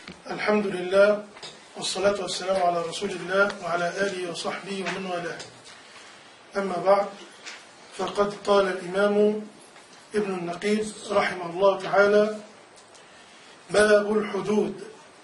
الحمد لله والصلاة والسلام على رسول الله وعلى آله وصحبه ومن والاه. أما بعد، فقد قال الإمام ابن النقيب رحمه الله تعالى: باب الحدود.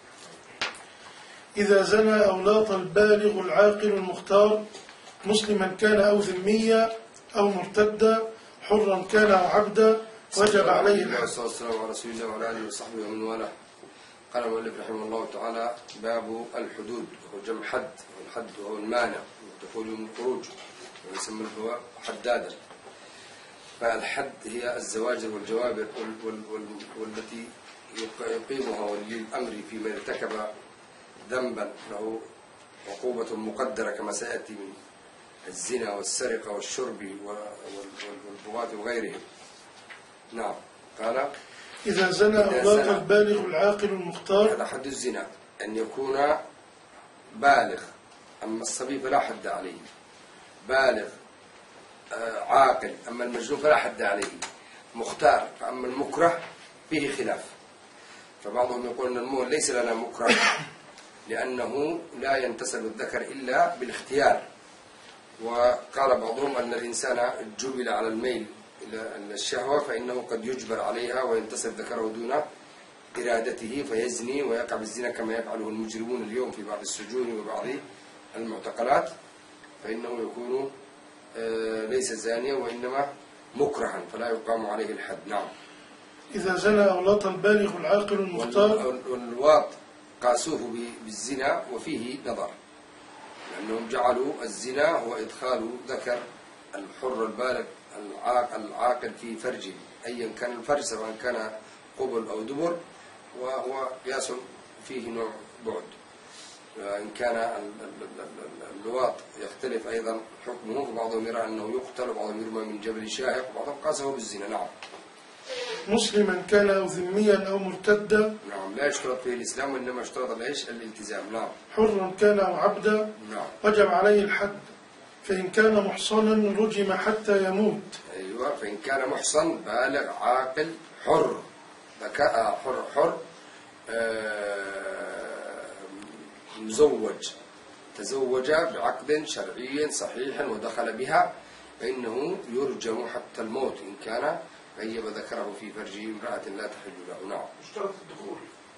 إذا زنى أو لاط البالغ العاقل المختار مسلما كان أو ذميا أو مرتدا حرا كان أو عبدا وجب عليه الحد. والسلام على رسول الله وعلى آله وصحبه ومن والاه. قال المؤلف رحمه الله تعالى: باب الحدود، وهو جمع حد، والحد هو المانع والدخول من الخروج، ويسمى حدادا. فالحد هي الزواجر والجوابر والتي يقيمها ولي الأمر فيما ارتكب ذنبا له عقوبة مقدرة، كما سيأتي من الزنا والسرقة والشرب والبغاة وغيرهم. نعم. قال: إذا زنى أو لاط البالغ العاقل المختار. هذا حد الزنا، أن يكون بالغ، أما الصبي فلا حد عليه. بالغ عاقل، أما المجنون فلا حد عليه. مختار، فأما المكره فيه خلاف. فبعضهم يقول أن المؤمن ليس لنا مكره لأنه لا ينتسب الذكر إلا بالاختيار. وقال بعضهم أن الإنسان جبل على الميل إلى الشهوة، فإنه قد يجبر عليها وينتسب ذكره دون إرادته فيزني ويقع بالزنا، كما يفعله المجرمون اليوم في بعض السجون وبعض المعتقلات، فإنه يكون ليس زانيا وإنما مكرها فلا يقام عليه الحد. نعم. إذا زنى أو لاط البالغ العاقل المختار. والواط قاسوه بالزنا وفيه نظر، لأنهم جعلوا الزنا هو إدخال ذكر الحر البالغ العاقل في فرجه، أيا كان الفرج، سواء كان قبل أو دبر، وهو قياس فيه نوع بعد. إن كان اللواط يختلف أيضا حكمه، فبعضهم يرى أنه يقتل وبعضهم يرمى من جبل شاهق وبعضهم قاسه بالزنا. نعم. مسلما كان أو ذميا أو مرتدا. نعم. لا يشترط فيه الإسلام، وإنما يشترط الالتزام. نعم. حرا كان أو عبدا. نعم. وجب عليه الحد، فإن كان محصنا رجم حتى يموت. أيوة، فإن كان محصن بالغ عاقل حر حر مزوج، تزوج بعقد شرعي صحيح ودخل بها، فإنه يرجم حتى الموت إن كان غيب ذكره في فرجه امرأة لا تحل له. نعم. اشترط الدخول.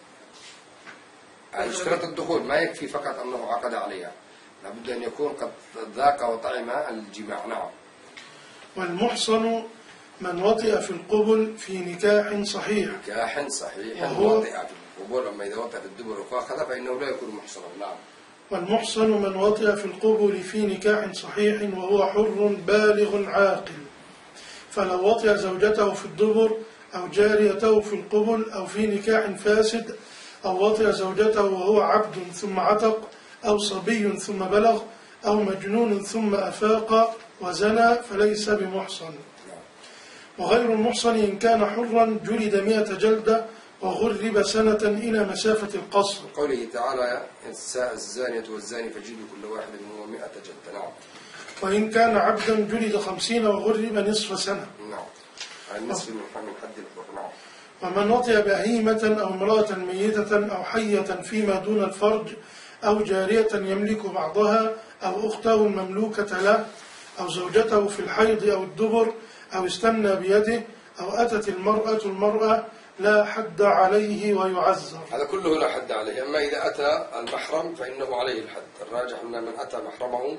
اشترط الدخول، ما يكفي فقط أنه عقد عليها، لابد أن يكون قد ذاق وطعم الجماع. نعم. والمحصن من وطئ في القبل في نكاح صحيح. نكاح صحيح وطئ في القبل، أما إذا وطئ في الدبر وفاخذ فإنه لا يكون محصنا. نعم. والمحصن من وطئ في القبل في نكاح صحيح وهو حر بالغ عاقل، فلو وطئ زوجته في الدبر أو جاريته في القبل أو في نكاح فاسد، أو وطئ زوجته وهو عبد ثم عتق، أو صبي ثم بلغ، أو مجنون ثم أفاق وزنى، فليس بمحصن. وغير المحصن إن كان حرا جلد 100 جلدة وغرب سنة إلى مسافة القصر. قوله تعالى: الزانية والزاني فجلدوا كل واحد منهما 100 جلدة. نعم. وإن كان عبدا جلد 50 وغرب نصف سنة. نعم. النصف من حد الحر. نعم. ومن وطئ بهيمة أو امرأة ميتة أو حية فيما دون الفرج، أو جارية يملك بعضها، أو أخته المملوكة له، أو زوجته في الحيض أو الدبر، أو استمنى بيده، أو أتت المرأة لا حد عليه ويعزر. هذا كله لا حد عليه. أما إذا أتى المحرم فإنه عليه الحد. الراجح أن من أتى محرمه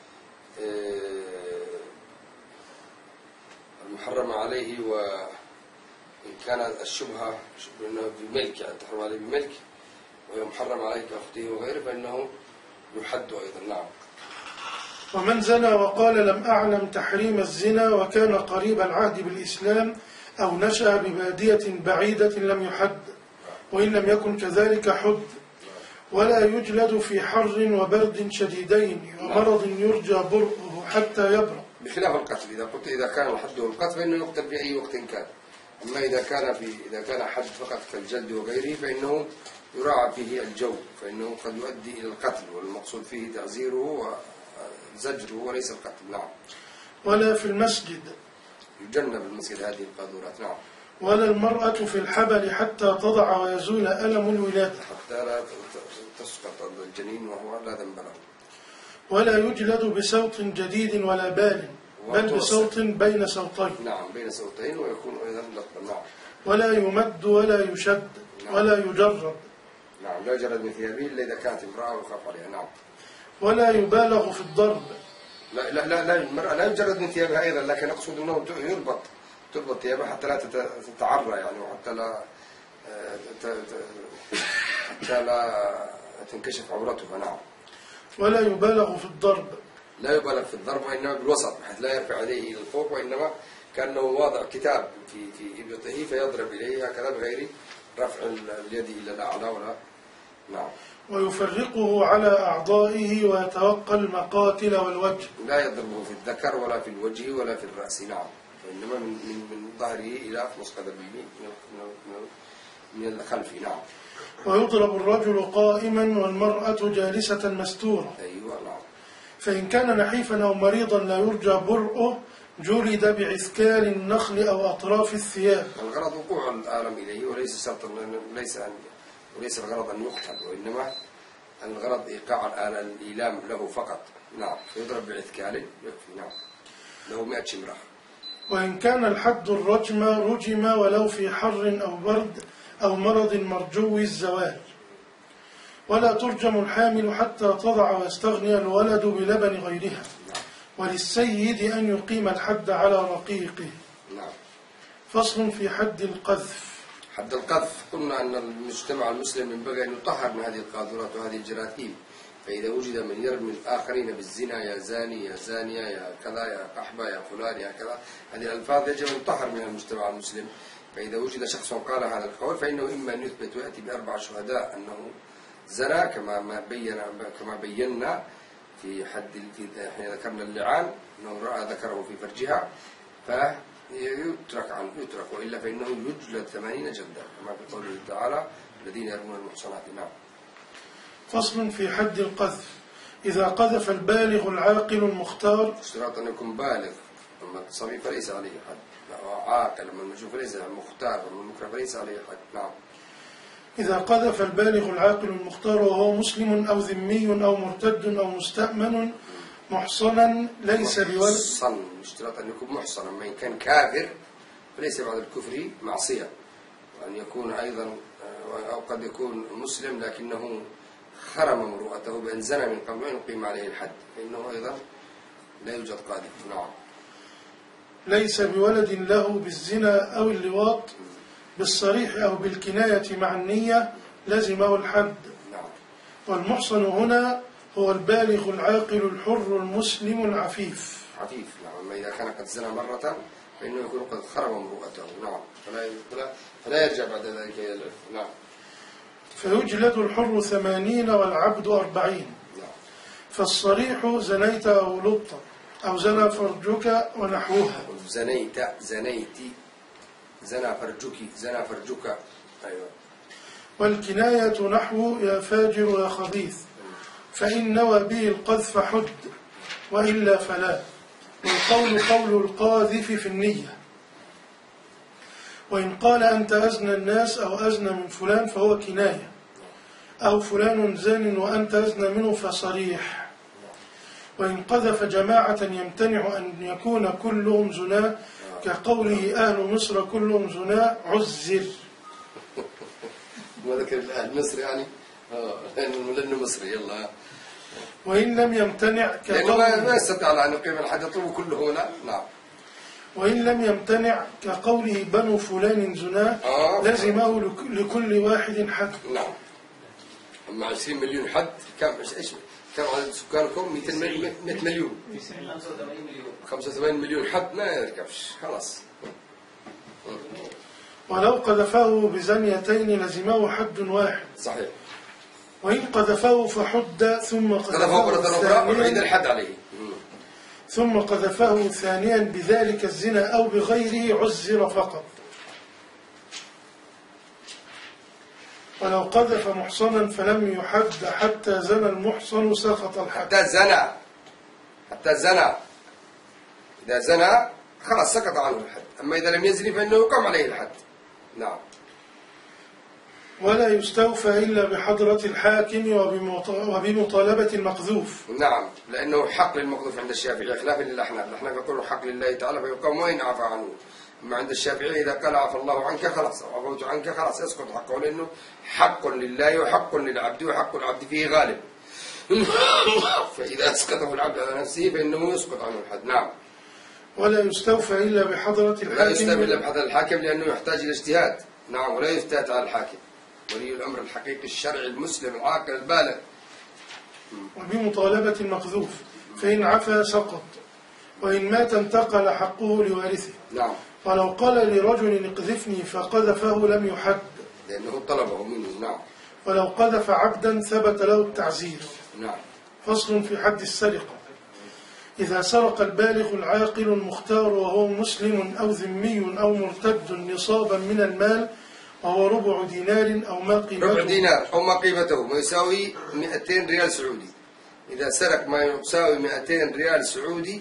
المحرم عليه، وإن كانت الشبهة أنه بملك، يعني تحرم عليه بملك وهي محرم عليه كأخته وغيره، فإنه يحد أيضا. نعم. ومن زنى وقال لم أعلم تحريم الزنا وكان قريب العهد بالإسلام أو نشأ ببادية بعيدة لم يحد، وإن لم يكن كذلك حد، ولا يجلد في حر وبرد شديدين ومرض يرجى برؤه حتى يبرأ، بخلاف القتل. إذا كان حده القتل فإنه يقتل في أي وقت كان. أما إذا كان حد فقط كالجلد وغيره فإنه يراعى فيه الجو، فإنه قد يؤدي إلى القتل، والمقصود فيه تعزيره وزجره وليس القتل. نعم. ولا في المسجد، يجنب المسجد هذه القاذورات. نعم. ولا المرأة في الحبل حتى تضع ويزول ألم الولادة حتى لا تسقط الجنين وهو لا ذنب له. ولا يجلد بصوت جديد ولا بل بصوت بين صوتين. نعم بين صوتين ويكون أيضا لطفا. نعم. ولا يمد ولا يشد. نعم. ولا يجرد. نعم لا يجرد من ثيابه إلا إذا كانت امرأة ويخاف عليها. نعم. ولا يبالغ في الضرب. لا المرأة لا يجرد من ثيابها أيضا، لكن أقصد أنه تربط ثيابها حتى لا تتعرى يعني، وحتى لا تنكشف عورتها. نعم. ولا يبالغ في الضرب. لا يبالغ في الضرب، وإنما بالوسط بحيث لا يرفع يديه إلى الفوق، وإنما كأنه واضع كتاب في إبطه فيضرب إليه هكذا بغير رفع اليد إلى الأعلى ولا. نعم. ويفرقه على أعضائه ويتوقى المقاتل والوجه. لا يضربه في الذكر ولا في الوجه ولا في الرأس. نعم. وإنما من ظهره إلى نصف قدمه من الخلف. نعم. ويضرب الرجل قائما والمرأة جالسة مستورة. أيوة. نعم. فإن كان نحيفا أو مريضا لا يرجى برؤه جلد بعثكال النخل أو أطراف الثياب. الغرض وقوع الآلم إليه، وليس شرطا وليس الغرض أن يقتل، وإنما الغرض إيقاع الإيلام له فقط. نعم. فيضرب بعثكال يكفي. نعم. له 100 شمرة. وإن كان الحد الرجم رجم ولو في حر أو برد أو مرض مرجو الزوال. ولا ترجم الحامل حتى تضع ويستغني الولد بلبن غيرها. وللسيد أن يقيم الحد على رقيقه. نعم. فصل في حد القذف. حد القذف قلنا أن المجتمع المسلم ينبغي أن يطهر من هذه القاذورات وهذه الجراثيم، فإذا وجد من يرمي الآخرين بالزنا يا زاني يا زانية يا كذا يا قحبة يا فلان يا كذا، هذه الألفاظ يجب أن تطهر من المجتمع المسلم. فإذا وجد شخص قال هذا القول فإنه إما أن يثبت ويأتي ب4 شهداء أنه زنا كما بينا في حين ذكرنا اللعان أنه رأى ذكره في فرجها فيترك وإلا فإنه يجلد 80 جلدة كما في قوله تعالى الذين يرمون المحصنات. نعم. فصل في حد القذف. إذا قذف البالغ العاقل المختار. اشتراط أن يكون بالغ، أما الصبي فليس عليه حد، عاقل، أما المجنون فليس مختار، أما المكره فليس عليه حد. نعم. إذا قذف البالغ العاقل المختار وهو مسلم أو ذمي أو مرتد أو مستأمن محصنا ليس بولد. محصن اشتراط أن يكون محصنا، أما إن كان كافر فليس بعد الكفر معصية، وأن يكون أيضا أو قد يكون مسلم لكنه خرم مروءته بأن زنى من قبل أن يقيم عليه الحد، فإنه أيضا لا يوجد قاذف. نعم. ليس بولد له بالزنا أو اللواط بالصريح أو بالكناية مع النية لزمه الحد. نعم. والمحصن هنا هو البالغ العاقل الحر المسلم العفيف. عفيف. نعم. أما إذا كان قد زنى مرة فإنه يكون قد خرم مروءته. نعم. فلا يرجع بعد ذلك إلى العفو. نعم. فيجلد الحر 80 والعبد 40. نعم. فالصريح زنيت أو لبط أو زنى فرجك ونحوها. زنيت زنيتي زنى فرجك. أيوة. والكناية نحو يا فاجر يا خبيث، فإن نوى به القذف حد وإلا فلا. والقول قول القاذف في النية. وإن قال أنت أزنى الناس أو أزنى من فلان فهو كناية، أو فلان زان وأنت أزنى منه فصريح. وإن قذف جماعة يمتنع أن يكون كلهم زنا كقوله أهل مصر كلهم زنا عزر. ما ذكر أهل مصر يعني لأنه مصري. يلا. وإن لم يمتنع كقوله ما يستطيع أن يقيم الحد يطلب كله. لا. نعم. وإن لم يمتنع كقوله بنو فلان زنا لزمه لكل واحد حد. نعم. أما 20 مليون حد كم عدد سكانكم؟ 100 مليون. 85 مليون حد ما يركبش خلاص. ولو قذفه بزنيتين لزمه حد واحد. صحيح. وإن قذفه فحد ثم قذفه ثانيا الحد عليه. ثم قذفه ثانيا بذلك الزنا أو بغيره عزر فقط. ولو قذف محصنا فلم يحد حتى زنى المحصن سقط الحد. حتى زنى إذا زنى خلاص سقط عنه الحد، أما إذا لم يزني فإنه يقام عليه الحد. نعم. ولا يستوفى إلا بحضرة الحاكم وبمطالبة المقذوف. نعم، لأنه حق للمقذوف عند الشافعي خلافا للأحناف. الأحناف يقولون حق لله تعالى فيقام وإن عفى عنه. أما عند الشافعي إذا قال عفى الله عنك خلاص أو عفوت عنك خلاص يسقط حقه، لأنه حق لله وحق للعبد وحق العبد فيه غالب. فإذا أسقطه العبد على نفسه فإنه يسقط عنه الحد. نعم. ولا يستوفى إلا بحضرة الحاكم. لا يستوفى إلا بحضرة الحاكم لأنه يحتاج إلى اجتهاد. نعم، ولا يفتات على الحاكم، ولي الأمر الحقيقي الشرعي المسلم العاقل البالغ. وبمطالبة المقذوف، فإن عفا سقط، وإن مات انتقل حقه لوارثه. نعم. ولو قال لرجل اقذفني فقذفه لم يحد لأنه طلبه منه. نعم. ولو قذف عبدا ثبت له التعزير. نعم. فصل في حد السرقة. إذا سرق البالغ العاقل المختار وهو مسلم أو ذمي أو مرتد نصابا من المال وهو ربع دينار أو ما قيمته، ربع دينار أو ما قيمته، ما يساوي 200 ريال سعودي. إذا سرق ما يساوي 200 ريال سعودي،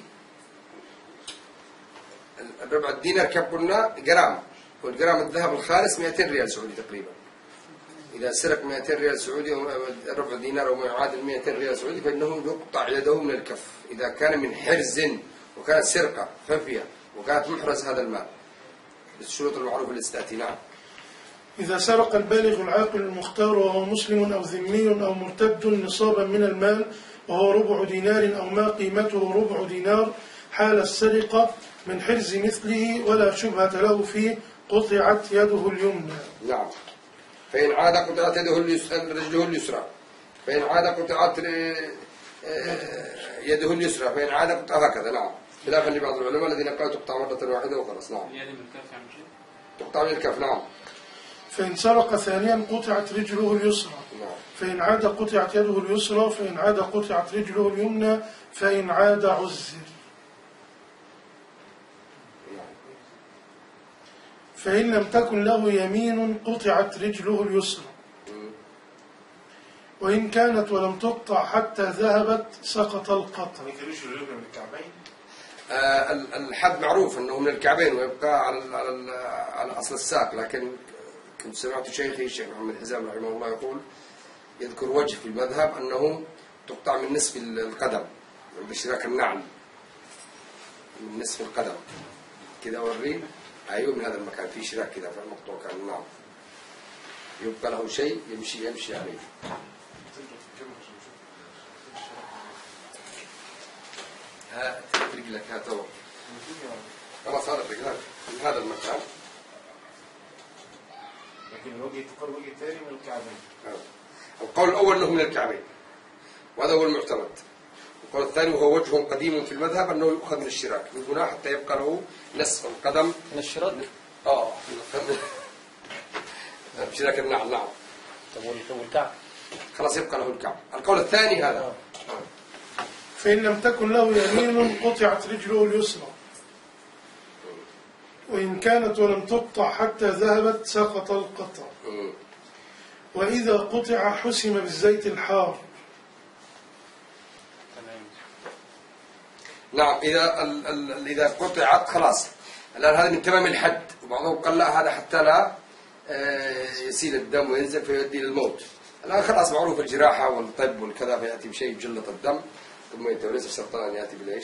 ربع الدينار كم قلنا؟ جرام، والجرام الذهب الخالص 200 ريال سعودي تقريبا. إذا سرق 200 ريال سعودي أو ربع دينار أو ما يعادل 200 ريال سعودي فإنه يقطع يده من الكف إذا كان من حرز وكانت سرقة خفية وكانت محرز هذا المال بالشروط المعروفة التي تأتي. نعم. إذا سرق البالغ العاقل المختار وهو مسلم أو ذمي أو مرتد نصابا من المال وهو ربع دينار أو ما قيمته ربع دينار حال السرقة من حرز مثله ولا شبهة له فيه قطعت يده اليمنى. نعم. فإن عاد قطعت يده رجله اليسرى، فإن عاد قطعت يده اليسرى، فإن عاد قطع هكذا. نعم. خلافا لبعض العلماء الذين قالوا تقطع مرة واحدة وخلاص. نعم. تقطع من الكف. نعم. فإن سرق ثانيا قطعت رجله اليسرى. نعم. فإن عاد قطعت يده اليسرى، فإن عاد قطعت رجله اليمنى، فإن عاد عزر. فإن لم تكن له يمين قطعت رجله اليسرى، وإن كانت ولم تقطع حتى ذهبت سقط القطع. الحد معروف أنه من الكعبين ويبقى على أصل الساق، لكن كنت سمعت شيخي الشيخ محمد حزام رحمه الله يقول يذكر وجه في المذهب أنه تقطع من نصف القدم عند اشتراك النعل، من نصف القدم كذا ورين. أيوه، من هذا المكان في شراك كذا في المقطوع كان. نعم. يبقى له شيء يمشي عليه. ها رجلك ها تو خلاص هذا الرجلان من هذا المكان، لكن الوجه تقول وجه ثاني من الكعبين. القول الأول أنه من الكعبين وهذا هو المعتمد. القول الثاني وهو وجه قديم في المذهب أنه يؤخذ من الشراك من هنا حتى يبقى له نصف القدم من الشراك. شراك النعل. نعم. طب والكعب خلاص يبقى له الكعب. القول الثاني هذا. فإن لم تكن له يمين قطعت رجله اليسرى، وإن كانت ولم تقطع حتى ذهبت سقط القطع. وإذا قطع حسم بالزيت الحار. نعم. إذا قطعت خلاص. الآن هذا من تمام الحد، وبعضهم قال لا هذا حتى لا يسيل الدم وينزل فيؤدي للموت. الآن خلاص معروف الجراحة والطب والكذا فيأتي بشيء يجلط الدم ثم يتوليس السرطان يأتي بالإيش؟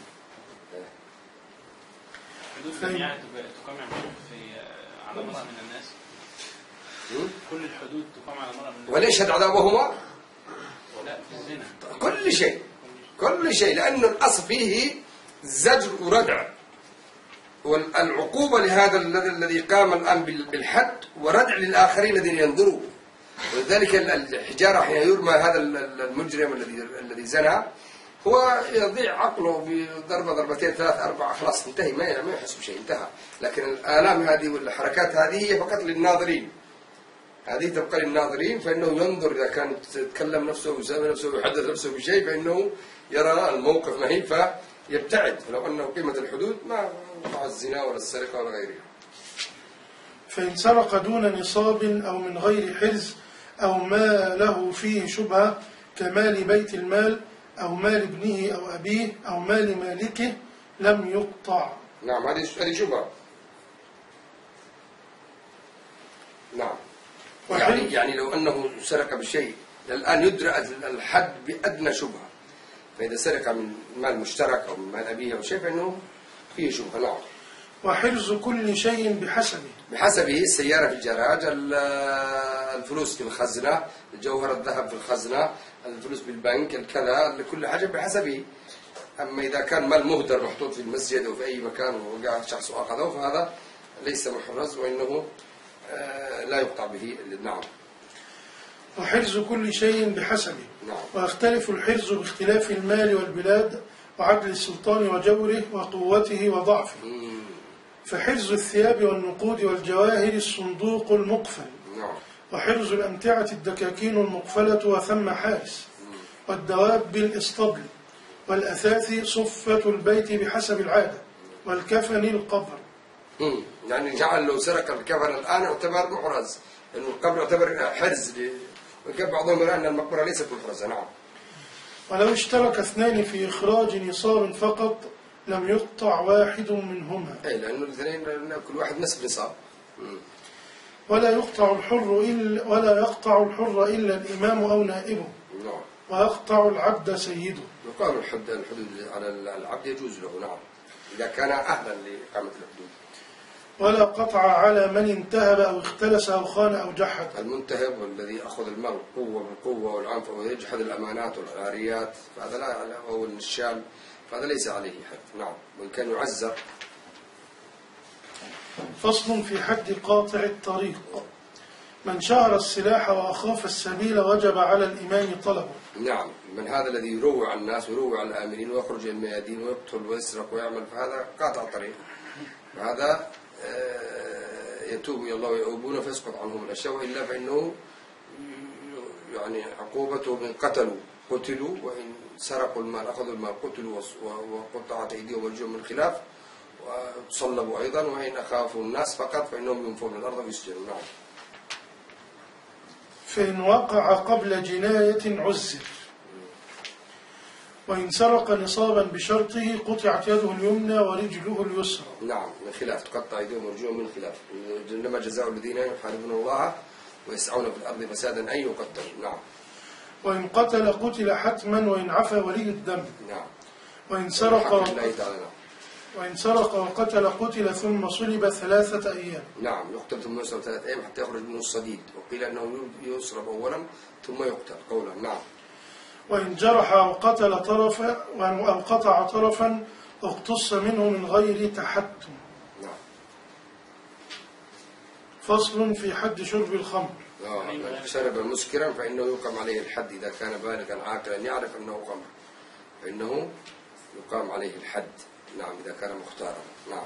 حدود الجميع تقام على امرأة من الناس. كل الحدود تقام على امرأة من الناس. وليش هذا عذابهما؟ لا، في الزنا. كل شيء لأنه الأصل فيه زجر وردع، والعقوبة لهذا الذي قام الآن بالحد وردع للآخرين الذين ينظروا. ولذلك الحجارة حين يرمى هذا المجرم الذي زنى هو يضيع عقله بضربة ضربتين ثلاث أربعة خلاص انتهي، ما يحس بشيء انتهى. لكن الآلام هذه والحركات هذه هي فقط للناظرين، هذه تبقى للناظرين، فإنه ينظر إذا كان يتكلم نفسه ويسامي نفسه ويحدث نفسه بشيء فإنه يرى الموقف مهين فيبتعد. لو أنه قيمة الحدود ما وقع الزنا ولا السرقة ولا غيرها. فإن سرق دون نصاب أو من غير حرز أو ما له فيه شبهة كمال بيت المال أو مال ابنه أو أبيه أو مال مالكه لم يقطع. نعم، هذه شبهة. نعم. وحل- يعني لو أنه سرق بشيء الآن يدرى الحد بأدنى شبهة، فإذا سرق من مال مشترك أو من مال أبيه أو شيء فإنه فيه شبهة. نعم. وحرز كل شيء بحسبه، بحسبه، السيارة في الجراج، الفلوس في الخزنة، الجوهر الذهب في الخزنة، الفلوس بالبنك، الكذا، كل حاجة بحسبه. أما إذا كان مال مهدر محطوط في المسجد أو في أي مكان ووقع شخص أخذه فهذا ليس محرز وإنه لا يقطع به. نعم. وحرز كل شيء بحسبه. نعم. ويختلف الحرز باختلاف المال والبلاد وعدل السلطان وجوره وقوته وضعفه. فحرز الثياب والنقود والجواهر الصندوق المقفل، نعم. وحرز الأمتعة الدكاكين المقفلة وثم حارس، والدواب بالإسطبل، والأثاث صفة البيت بحسب العادة، والكفن القبر. يعني جعل لو سرق الكفن الآن يعتبر محرز، لأنه القبر يعتبر حرز، وكان بعضهم يرى أن المقبرة ليست محرزة. نعم. ولو اشترك اثنان في إخراج نصاب فقط لم يقطع واحد منهما. أي لأنه الاثنين كل واحد نصف نصاب. ولا يقطع الحر إلا الإمام أو نائبه، نعم. ويقطع العبد سيده. يقام الحدود على العبد يجوز له. نعم. إذا كان أهلا لإقامة الحدود. ولا قطع على من انتهب أو اختلس أو خان أو جحد. المنتهب والذي أخذ المال بالقوة والعنف ويجحد الأمانات والعاريات فهذا لا، أو النشال فهذا ليس عليه حد. نعم. وإن كان يعزر. فصل في حد قاطع الطريق. من شهر السلاح وأخاف السبيل وجب على الإمام طلبه. نعم. من هذا الذي يروع الناس ويروع الآمرين ويخرج من الميادين ويقتل ويسرق ويعمل، فهذا قاطع طريق، وهذا يتوب إلى الله ويؤوبون فيسقط عنهم الأشياء، وإلا فإنه يعني عقوبته من قتلوا، وإن سرقوا المال أخذوا المال قتلوا وقطعت أيديهم ورجلهم من خلاف وصلبوا أيضا، وإن أخافوا الناس فقط فإنهم ينفون من الأرض ويسجنوا. نعم. فإن وقع قبل جناية عزر. وإن سرق نصابا بشرطه قطعت يده اليمنى ورجله اليسرى. نعم. من خلاف، تقطع أيديهم ورجلهم من خلاف. إنما جزاء الذين يحاربون الله ويسعون في الأرض فسادا أن يقتلوا. نعم. وإن قتل حتما وإن عفى ولي الدم. نعم. وإن سرق وقتل ثم صلب 3 أيام. نعم. يقتل ثم يصلب 3 أيام حتى يخرج منه الصديد، وقيل أنه يصلب أولا ثم يقتل قولا. نعم. وإن جرح أو قطع طرفا اقتص منه من غير تحتم. نعم. فصل في حد شرب الخمر. من شرب مسكرا فإنه يقام عليه الحد إذا كان بالغا عاقلا يعرف أنه خمر فإنه يقام عليه الحد. نعم. إذا كان مختارا. نعم.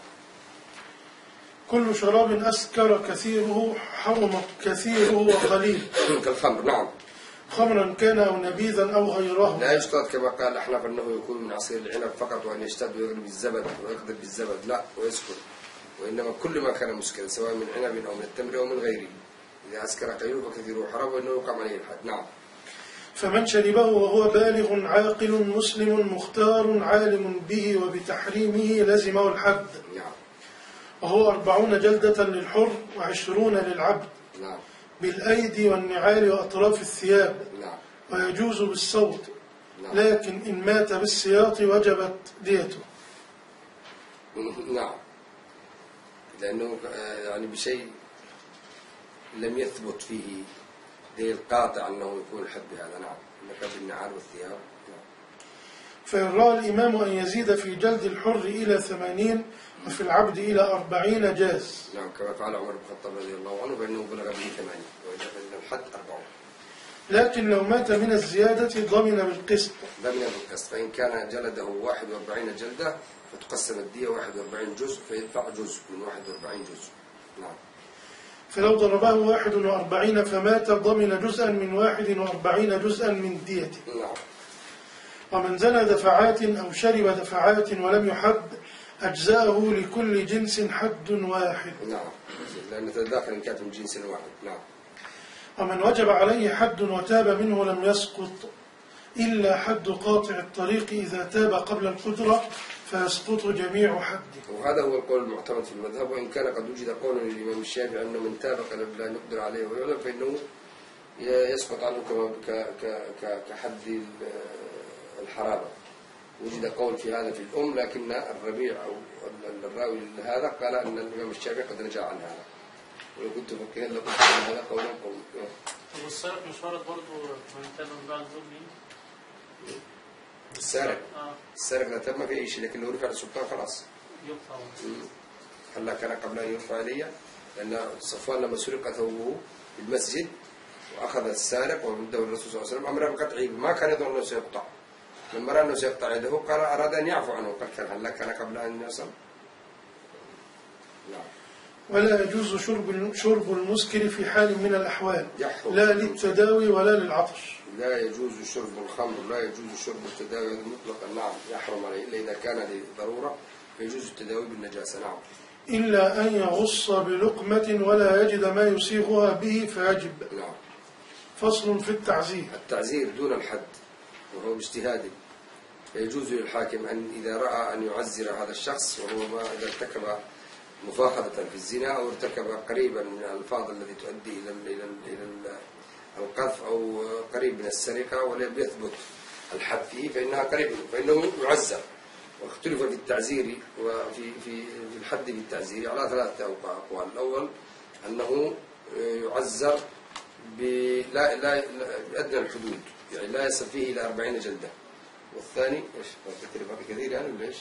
كل شراب أسكر كثيره حرم كثيره وقليل. كالخمر. نعم. خمرا كان أو نبيذا أو غيره. لا يشترط كما قال الأحناف أنه يكون من عصير العنب فقط وأن يشتد ويغلب الزبد ويقذف بالزبد، لا، ويسكر، وإنما كل ما كان مسكرا سواء من عنب أو من التمر أو من غيره، إذا أسكر قليله فكثيره حرام وإنه يقام عليه الحد. نعم. فمن شربه وهو بالغ عاقل مسلم مختار عالم به وبتحريمه لزمه الحد. نعم. وهو 40 جلدة للحر و20 للعبد. نعم. بالأيدي والنعال وأطراف الثياب. نعم. ويجوز بالصوت. نعم. لكن إن مات بالسياط وجبت ديته. نعم. لأنه يعني بشيء لم يثبت فيه دليل قاطع أنه يكون الحد بهذا. نعم. إنك بالنعال والثياب. نعم. فإن رأى الإمام أن يزيد في جلد الحر إلى 80 وفي العبد إلى 40 جاز. نعم. كما فعل عمر بن الخطاب رضي الله عنه فإنه بلغ به 80 وإذا الحد 40. لكن لو مات من الزيادة ضمن بالقسط. فإن كان جلده 41 جلدة فتقسم الدية 41 جزء فيدفع جزء من 41 جزء. نعم. فلو ضربه 41 فمات ضمن جزءا من 41 جزءا من ديته. نعم. ومن زنى دفعات أو شرب دفعات ولم يحد أجزاءه لكل جنس حد واحد. نعم. لأن تتداخل إن كانت من جنس واحد. نعم. ومن وجب عليه حد وتاب منه لم يسقط إلا حد قاطع الطريق إذا تاب قبل القدرة فيسقط جميع حده. وهذا هو القول المعتمد في المذهب، وإن كان قد وجد قول للإمام الشافعي أنه من تاب قبل لا نقدر عليه ويعلم فإنه يسقط عنه كحد الحرابة. وجد قول في هذا في الأم، لكن الربيع أو الراوي لهذا قال أن الإمام الشافعي قد نجا عن هذا، ولو كنت فقيها لقلت أن هذا قولا قوي. والسارق مش ورد برضه من تاب من بعد ظلمه؟ السارق لا تم في أي شيء، لكن لو رفع السلطان خلاص يقطع. هلا كان قبل أن يرفع إلي، لأن صفوان لما سرق ثوبه في المسجد وأخذ السارق ومده الرسول صلى الله عليه وسلم أمر بقطعه، ما كان يظن أنه سيقطع. لما رأى أنه سيقطع يده قال أراد أن يعفو عنه، قال كان هلا كان قبل أن يصل. نعم. ولا يجوز شرب المسكر في حال من الأحوال، لا للتداوي ولا للعطش. لا يجوز شرب الخمر، لا يجوز شرب التداوي مطلقا، نعم يحرم عليه إلا إذا كان لضرورة، فيجوز التداوي بالنجاسة. نعم. إلا أن يغص بلقمة ولا يجد ما يسيغها به فيجب. نعم. فصل في التعزير. التعزير دون الحد وهو باجتهاد، فيجوز للحاكم أن إذا رأى أن يعزر هذا الشخص، وهو ما إذا ارتكب مفاخذة في الزنا أو ارتكب قريبا من الألفاظ التي تؤدي إلى القذف أو قريب من السرقة ولم يثبت الحد فيه فإنه يعزر. واختلف في التعزير وفي الحد بالتعزير على 3 أقوال. الأول أنه يعزر بأدنى الحدود، يعني لا يصل فيه إلى 40 جلدة. والثاني إيش؟ باقي كثير يعني ولا إيش؟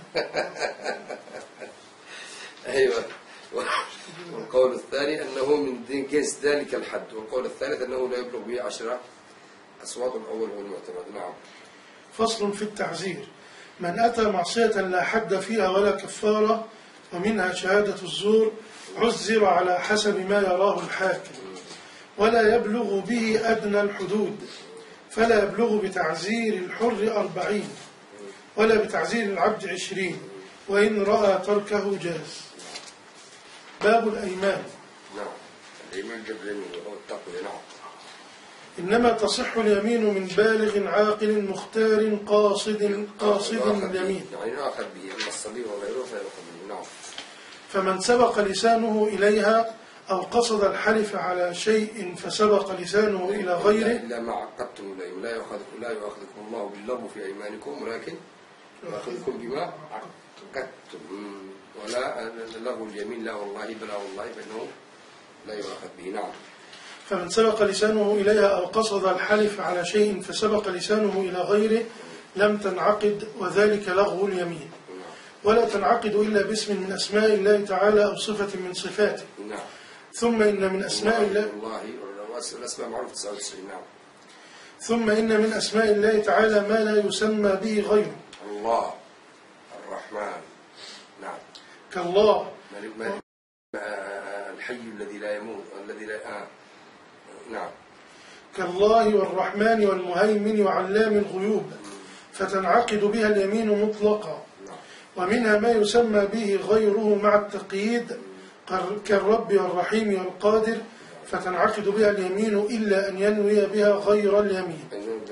أيوة. والقول الثاني أنه من جنس ذلك الحد، والقول الثالث أنه لا يبلغ به 10 أصوات. الأول هو المعتمد. نعم. فصل في التعزير. من أتى معصية لا حد فيها ولا كفارة ومنها شهادة الزور عزر على حسب ما يراه الحاكم، ولا يبلغ به أدنى الحدود، فلا يبلغ بتعزير الحر 40 ولا بتعزير العبد 20، وإن رأى تركه جاز. باب الأيمان. نعم. الأيمان جبل وهو التقوى. نعم. إنما تصح اليمين من بالغ عاقل مختار قاصد اليمين، يعني يؤخذ به، أما الصغير وغيره فيؤخذ به. نعم. فمن سبق لسانه إليها أو قصد الحلف على شيء فسبق لسانه إلى غيره، إلا ما عقدتم الأيمان، لا يؤخذكم الله باللغو في أيمانكم، ولكن يؤخذكم بما عقدتم، ولا لغو اليمين لا والله بلا والله، فإنه لا يؤخذ به. نعم. فمن سبق لسانه إليها أو قصد الحلف على شيء فسبق لسانه إلى غيره لم تنعقد، وذلك لغو اليمين. ولا تنعقد إلا باسم من أسماء الله تعالى أو صفة من صفاته. نعم. ثم إن من أسماء الله الأسماء معروفة 99. نعم. ثم إن من أسماء الله تعالى ما لا يسمى به غيره. الله الرحمن. نعم. كالله الحي الذي لا يموت الذي لا نعم. كالله والرحمن والمهيمن وعلام الغيوب، فتنعقد بها اليمين مطلقا. ومنها ما يسمى به غيره مع التقييد كالرب والرحيم والقادر، فتنعقد بها اليمين إلا أن ينوي بها غير اليمين.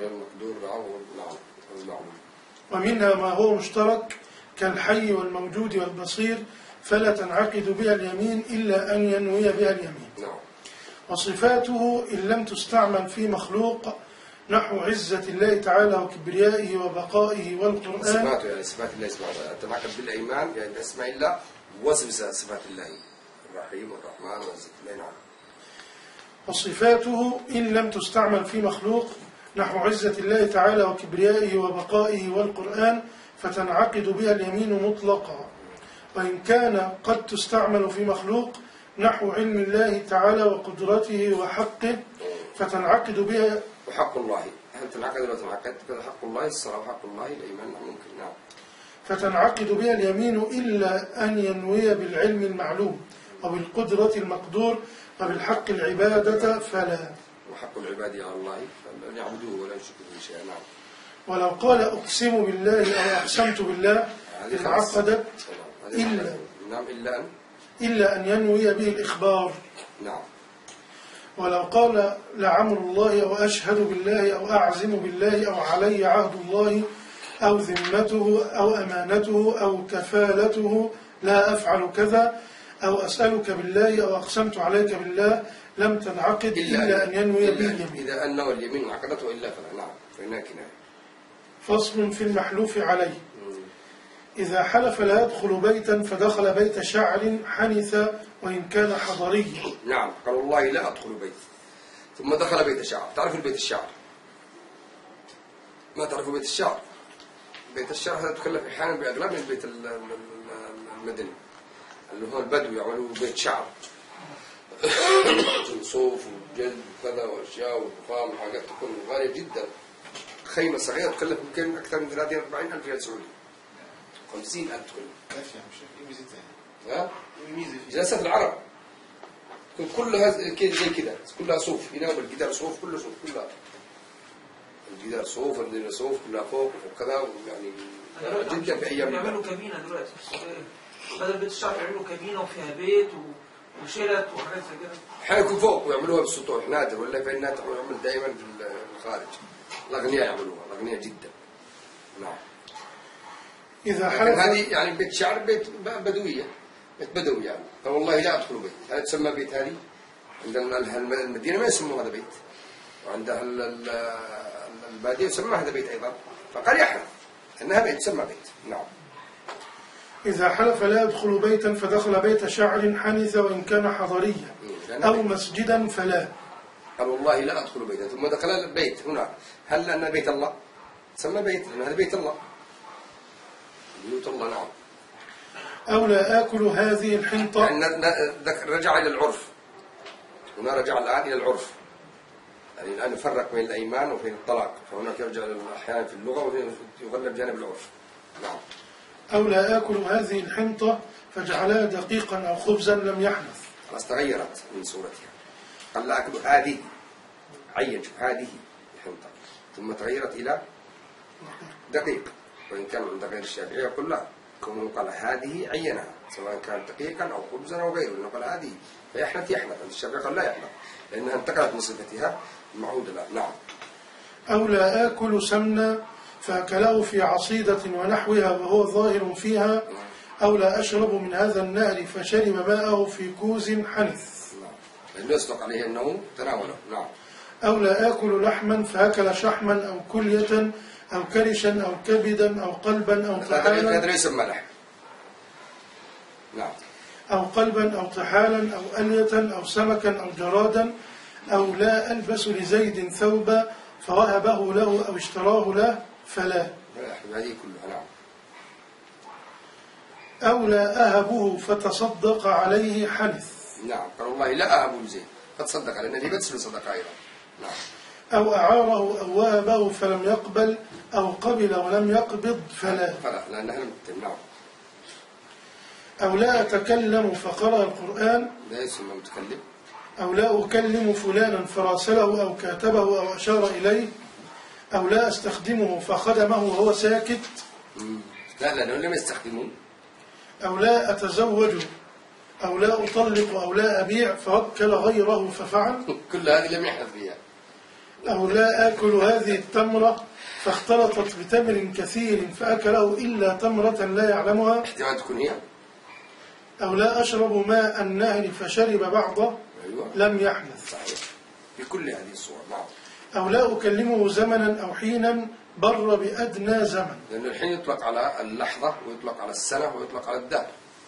ومنها ما هو مشترك كالحي والموجود والبصير، فلا تنعقد بها اليمين إلا أن ينوي بها اليمين. وصفاته إن لم تستعمل في مخلوق نحو عزة الله تعالى وكبريائه وبقائه والقرآن. صفاته يعني صفات الله سبحانه وتعالى تنعقد بالأيمان، يعني بأسماء الله وصفات الله الرحيم والرحمن وعزة الله. نعم. وصفاته إن لم تستعمل في مخلوق نحو عزة الله تعالى وكبريائه وبقائه والقرآن، فتنعقد بها اليمين مطلقا. وإن كان قد تستعمل في مخلوق نحو علم الله تعالى وقدرته وحقه، فتنعقد بها. وحق الله هل تنعقد ولا تنعقد؟ كذا حق الله الصلاة وحق الله الإيمان ممكن. نعم. فتنعقد بها اليمين إلا أن ينوي بالعلم المعلوم وبالقدرة المقدور وبالحق العبادة فلا. وحق العباد على الله أن يعبدوه ولا يشركوا به شيئا. نعم. ولو قال أقسم بالله أو أقسمت بالله انعقدت إلا أن ينوي به الإخبار. نعم. ولو قال لعمر الله أو أشهد بالله أو أعزم بالله أو علي عهد الله أو ذمته أو أمانته أو كفالته لا أفعل كذا أو أسألك بالله أو أقسمت عليك بالله لم تنعقد إلا أن ينوي باليمين. إذا أنوى اليمين عقدته إلا فلا. نعم، فإنها كناية. فصل في المحلوف عليه. إذا حلف لا يدخل بيتا فدخل بيت شعر حنث وإن كان حضريا. نعم، قال والله لا أدخل بيت، ثم دخل بيت شعر. تعرفوا البيت الشعر؟ ما تعرفوا بيت الشعر؟ بيت الشعر هذا تكلف أحيانا بأغلب من البيت المدني اللي هو البدوي يعملوا بيت شعر صوف وجلد وكذا وأشياء ورخام وحاجات تكون غالية جدا. خيمة صغيرة تكلف يمكن أكثر من 30-40 ألف ريال سعودي، 50,000 تكلف. كيف يا مشايخ؟ إيه ميزتها؟ ها؟ إيه ميزة فيها؟ جلسات العرب كلها زي كده، كلها صوف، ينام الجدار صوف، كله صوف، كلها الجدار صوف، الدنيا صوف، كلها فوق وكذا، يعني جدا في أيام. يعملوا كابينة دلوقتي بدل بيت الشعر يعملوا كابينة وفيها بيت وشلت وحاجات زي كده. أحيانا يكون فوق ويعملوها بالسطوح نادر، ولا في النادر يعمل دائما في الخارج. الأغنياء يعملوها، الأغنياء جدا. نعم. إذا لكن حلف هذه يعني بيت شعر، بيت بدوية، بيت بدوي يعني. فوالله لا أدخل بيت. هذا تسمى بيت. هذه عند المدينة ما يسموا هذا بيت، وعند البادية يسمى هذا بيت أيضا. فقال يحلف أنها بيت تسمى بيت. نعم. إذا حلف لا يدخل بيتا فدخل بيت شعر حنث وإن كان حضريا أو مسجدا فلا. قال والله لا أدخل بيتا، ثم دخل البيت هنا. هل أن بيت الله تسمى بيت؟ لأن هذا بيت الله، بيوت الله. نعم. أو لا آكل هذه الحنطة. يعني رجع إلى العرف هنا، رجع الآن إلى العرف. يعني الآن يفرق بين الأيمان وبين الطلاق، فهناك يرجع أحيانا في اللغة وهنا يغلب جانب العرف. نعم. أو لا آكل هذه الحنطة فجعلها دقيقا أو خبزا لم يحنث. خلاص تغيرت من صورتها. قال لا أكل هذه، عين شوف هذه الحنطة، ثم تغيرت إلى دقيق. وإن كان عند غير الشافعي يقول لا، كونه قال هذه عينها سواء كان دقيقا أو خبزا أو غيره، لأنه قال هذه فيحنث يحنث. عند الشافعي قال لا يحنث لأنها انتقلت من صفتها المعهودة. لا. نعم. أو لا آكل سمنا فأكله في عصيدة ونحوها وهو ظاهر فيها. أو لا أشرب من هذا النهر فشرب ماءه في كوز حنث. نعم. لأنه يصدق عليه أنه تناوله. نعم. أو لا آكل لحما فأكل شحما أو كلية أو كرشا أو كبدا أو قلبا أو طحالا. هذا يسمى لحم. نعم. أو قلبا أو طحالا أو ألية أو سمكا أو جرادا. أو لا ألبس لزيد ثوبا فوهبه له أو اشتراه له فلا. هذه كلها. نعم. أو لا أهبه فتصدق عليه حنث. نعم. قال والله لا أهبه لزيد فتصدق عليه، لأنه بس صدقة أيضا. نعم. أو أعاره أو وهبه فلم يقبل أو قبل ولم يقبض فلا. لأنها لم تتم. نعم. أو لا أتكلم فقرأ القرآن. لا يسمى متكلم. أو لا أكلم فلانا فراسله أو كاتبه أو أشار إليه. أو لا أستخدمه فخدمه وهو ساكت. لا لم يستخدمون. أو لا أتزوج أو لا أطلق أو لا أبيع فوكل غيره ففعل. كل هذه لم يحدث فيها. أو لا آكل هذه التمرة فاختلطت بتمر كثير فأكله إلا تمرة لا يعلمها. احتمال تكون هي. أو لا أشرب ماء النهر فشرب بعضه. أيوة. لم يحدث. صحيح. في كل هذه الصور. نعم. أو لا أكلمه زمنا أو حينا بر بأدنى زمن. لأن الحين يطلق على اللحظة ويطلق على السنة ويطلق على الدهر،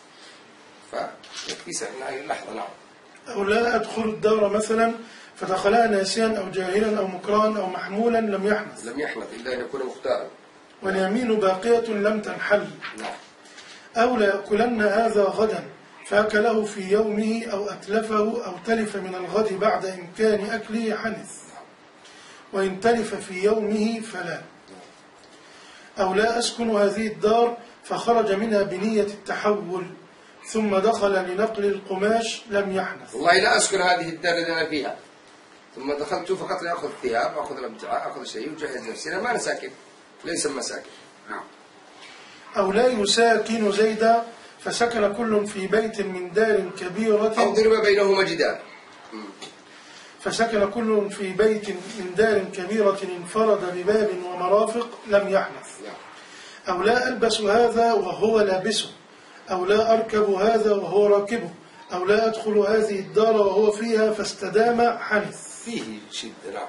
فيكفي سألنا اللحظة. نعم. أو لا أدخل الدار مثلا فدخلها ناسيا أو جاهلا أو مكرها أو محمولا لم يحنث. لم يحنث إلا أن يكون مختارا. واليمين باقية لم تنحل. نعم. أو لا يأكلن هذا غدا فأكله في يومه أو أتلفه أو تلف من الغد بعد إمكان أكله حنث. وإن تلف في يومه فلا. أو لا أسكن هذه الدار فخرج منها بنية التحول ثم دخل لنقل القماش لم يحنث. والله لا أسكن هذه الدار اللي أنا فيها، ثم دخلت فقط لأخذ ثياب، أخذ الأمتعة، أخذ شيء وجهز نفسي. أنا ما أنا ساكن، ليس مساكن. نعم. أو لا يساكن زيدا فسكن كل في بيت من دار كبيرة أو ضرب بينهما جدار فسكن كل في بيت من دار كبيرة انفرد بباب ومرافق لم يحنث. أو لا ألبس هذا وهو لابسه، أو لا أركب هذا وهو راكبه، أو لا أدخل هذه الدار وهو فيها فاستدام حنث. فيه شدة. نعم.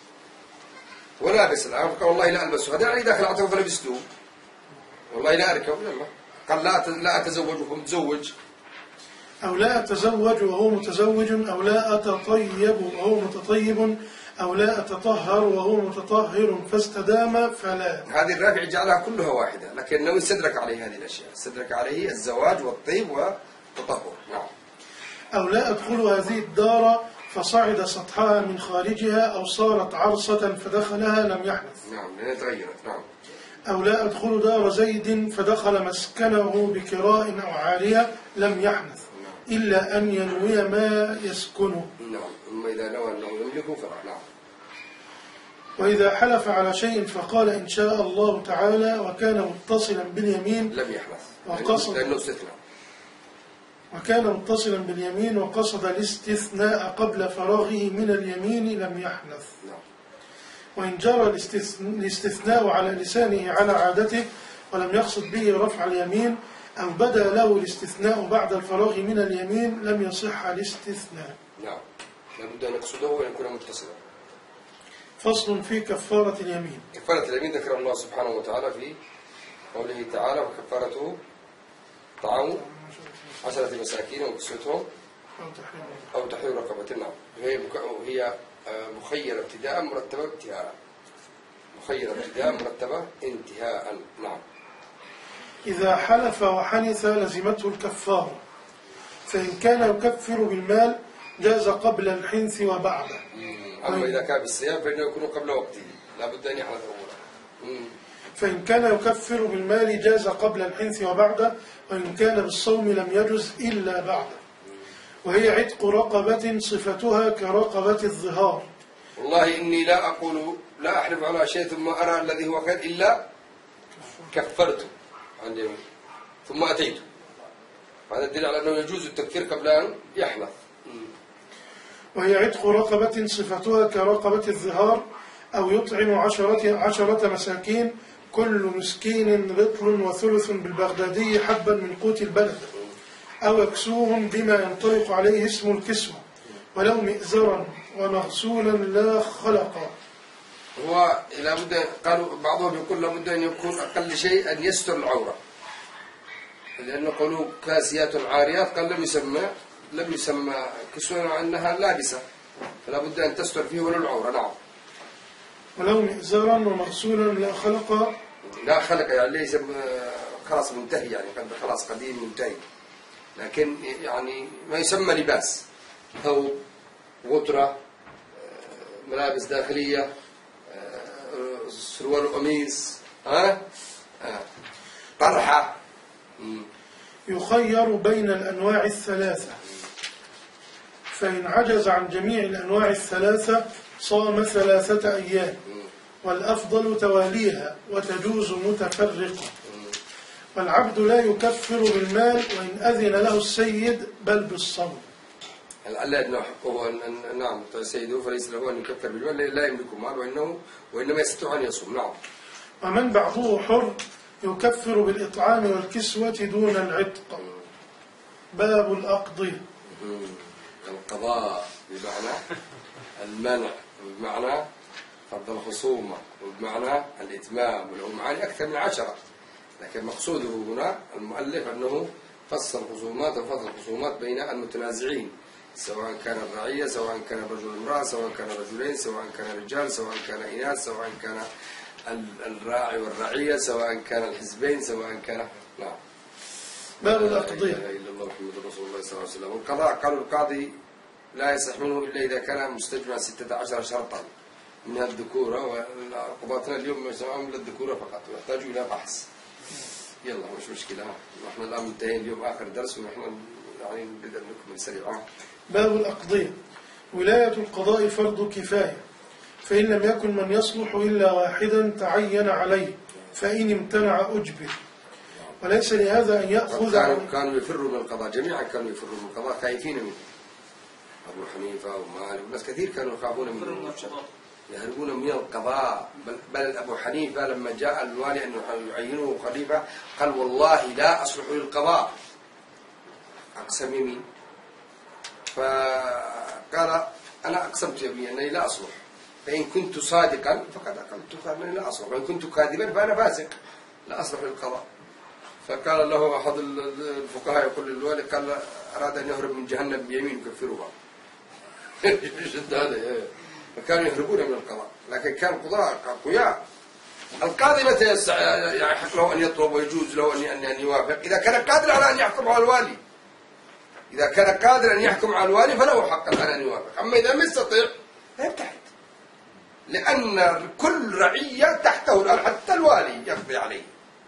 ولابس الآن قال والله لا ألبسه هذا، يعني داخل عتبه فلبسته. والله لا أركب، يلا قال لا أتزوج وهو متزوج. أو لا أتزوج وهو متزوج، أو لا أتطيب وهو متطيب، أو لا أتطهر وهو متطهر فاستدام فلا. هذه الرافع جعلها كلها واحدة، لكنه استدرك عليه هذه الأشياء، استدرك عليه الزواج والطيب والتطهر. نعم. أو لا أدخل هذه الدار فصعد سطحها من خارجها، أو صارت عرصة فدخلها لم يحنث. نعم، لأنها تغيرت. نعم. أو لا أدخل دار زيد فدخل مسكنه بكراء أو عارية لم يحنث، إلا أن ينوي ما يسكنه. نعم. أما إذا نوى أنه يملكه فلا. نعم. وإذا حلف على شيء فقال إن شاء الله تعالى وكان متصلا باليمين لم يحنث، وقصد لأنه استثناء. وكان متصلا باليمين وقصد الاستثناء قبل فراغه من اليمين لم يحنث. نعم. وإن جرى الاستثناء على لسانه على عادته ولم يقصد به رفع اليمين، أو بدا له الاستثناء بعد الفراغ من اليمين لم يصح الاستثناء. نعم. لابد أن يقصده وأن يكون متصلا. فصل في كفارة اليمين. كفارة اليمين ذكر الله سبحانه وتعالى في قوله تعالى وكفارته طعام 10 مساكين وكسوتهم أو تحرير رقبة. نعم. وهي مخيرة ابتداء مرتبة انتهاء. مخيرة ابتداء مرتبة انتهاء. نعم. إذا حلف وحنث لزمته الكفارة، فإن كان يكفر بالمال جاز قبل الحنث وبعده. أما إذا كان بالصيام فإنه يكون قبل وقته، لا بد أن يحنث أولا. فإن كان يكفر بالمال جاز قبل الحنث وبعده، وإن كان بالصوم لم يجز إلا بعده. وهي عتق رقبة صفتها كرقبة الظهار. والله إني لا أحلف على شيء ثم أرى الذي هو خير إلا كفرته عن يمين ثم أتيته. هذا الدليل على أنه يجوز التكفير قبل أن يحنث. وهي عتق رقبة صفتها كرقبة الظهار، أو يطعم 10 مساكين، كل مسكين رطل وثلث بالبغدادي حبا من قوت البلد، أو يكسوهم بما ينطلق عليه اسم الكسوة، ولو مئزرا ومغسولا لا خلقا. هو لابد، قالوا بعضهم يقول لابد أن يكون أقل شيء أن يستر العورة، لأنه قالوا كاسيات عاريات، قال لم يسمى كسوة مع أنها لابسة، فلا بد أن تستر فيه ولو العورة. نعم. ولو مئزرا ومغسولا لا خلق. لا خلق يعني ليس خلاص منتهي، يعني خلاص قديم منتهي، لكن يعني ما يسمى لباس، ثوب، غطرة، ملابس داخلية، سروال وقميص، طرحة. يخير بين الأنواع الثلاثة، فإن عجز عن جميع الأنواع الثلاثة صام 3 أيام، والأفضل تواليها وتجوز متفرقة. والعبد لا يكفر بالمال وإن أذن له السيد بل بالصوم. لا أنه حقه نعم سيده فليس له أن يكفر بالمال، لا يملك مال وإنما يستطيع أن يصوم. نعم. ومن بعضه حر يكفر بالإطعام والكسوة دون العتق. باب الأقضية. القضاء بمعنى المنع، بمعنى فرض الخصومة، وبمعنى الإتمام، وله معاني أكثر من 10، لكن مقصوده هنا المؤلف أنه فصل الخصومات وفصل الخصومات بين المتنازعين، سواء كان الرعية، سواء كان الرجل والامرأة، سواء كان رجلين، سواء كان رجال، سواء كان إناث، سواء كان الراعي والرعية، سواء كان الحزبين، سواء كان. نعم. باب الأقضية. لا إله إلا الله محمد رسول الله صلى الله عليه وسلم. والقضاء قالوا القاضي لا يصح منه إلا إذا كان مستجمع 16 شرطا من الذكورة، وقضاتنا اليوم يسمعهم للذكورة فقط ويحتاجوا إلى بحث. يلا مش مشكلة، نحن الآن منتهين اليوم آخر درس ونحن يعني نبدأ نكمل سريعا. باب الأقضية. ولاية القضاء فرض كفاية، فإن لم يكن من يصلح إلا واحدا تعين عليه، فإن امتنع أجبر، وليس لهذا أن يأخذ. كانوا يفروا من القضاء، جميعا كانوا يفروا من القضاء خايفين منه، أبو حنيفة ومالك وناس كثير كانوا يخافون من يهربون من القضاء. بل أبو حنيفة لما جاء الوالي أن يعينه خليفة قال والله لا أصلح للقضاء، أقسم يمين. فقال أنا أقسمت يمين أنني لا أصلح، فإن كنت صادقا فقد أقلت أنني لا أصلح، وإن كنت كاذبا فأنا فاسق لا أصلح للقضاء. فقال له أحد الفقهاء يقول للوالي قال أراد أن يهرب من جهنم بيمين يكفرها. فكانوا يهربون من القضاء، لكن كان قضاء أقوياء. القاضي متى يحق له أن يطلب ويجوز له أن يوافق؟ إذا كان قادر على أن يحكم على الوالي. إذا كان قادر أن يحكم على الوالي فله حق على أن يوافق، أما إذا لم يستطيع فيبتعد، لأن كل رعية تحته الآن حتى الوالي يقضي عليه.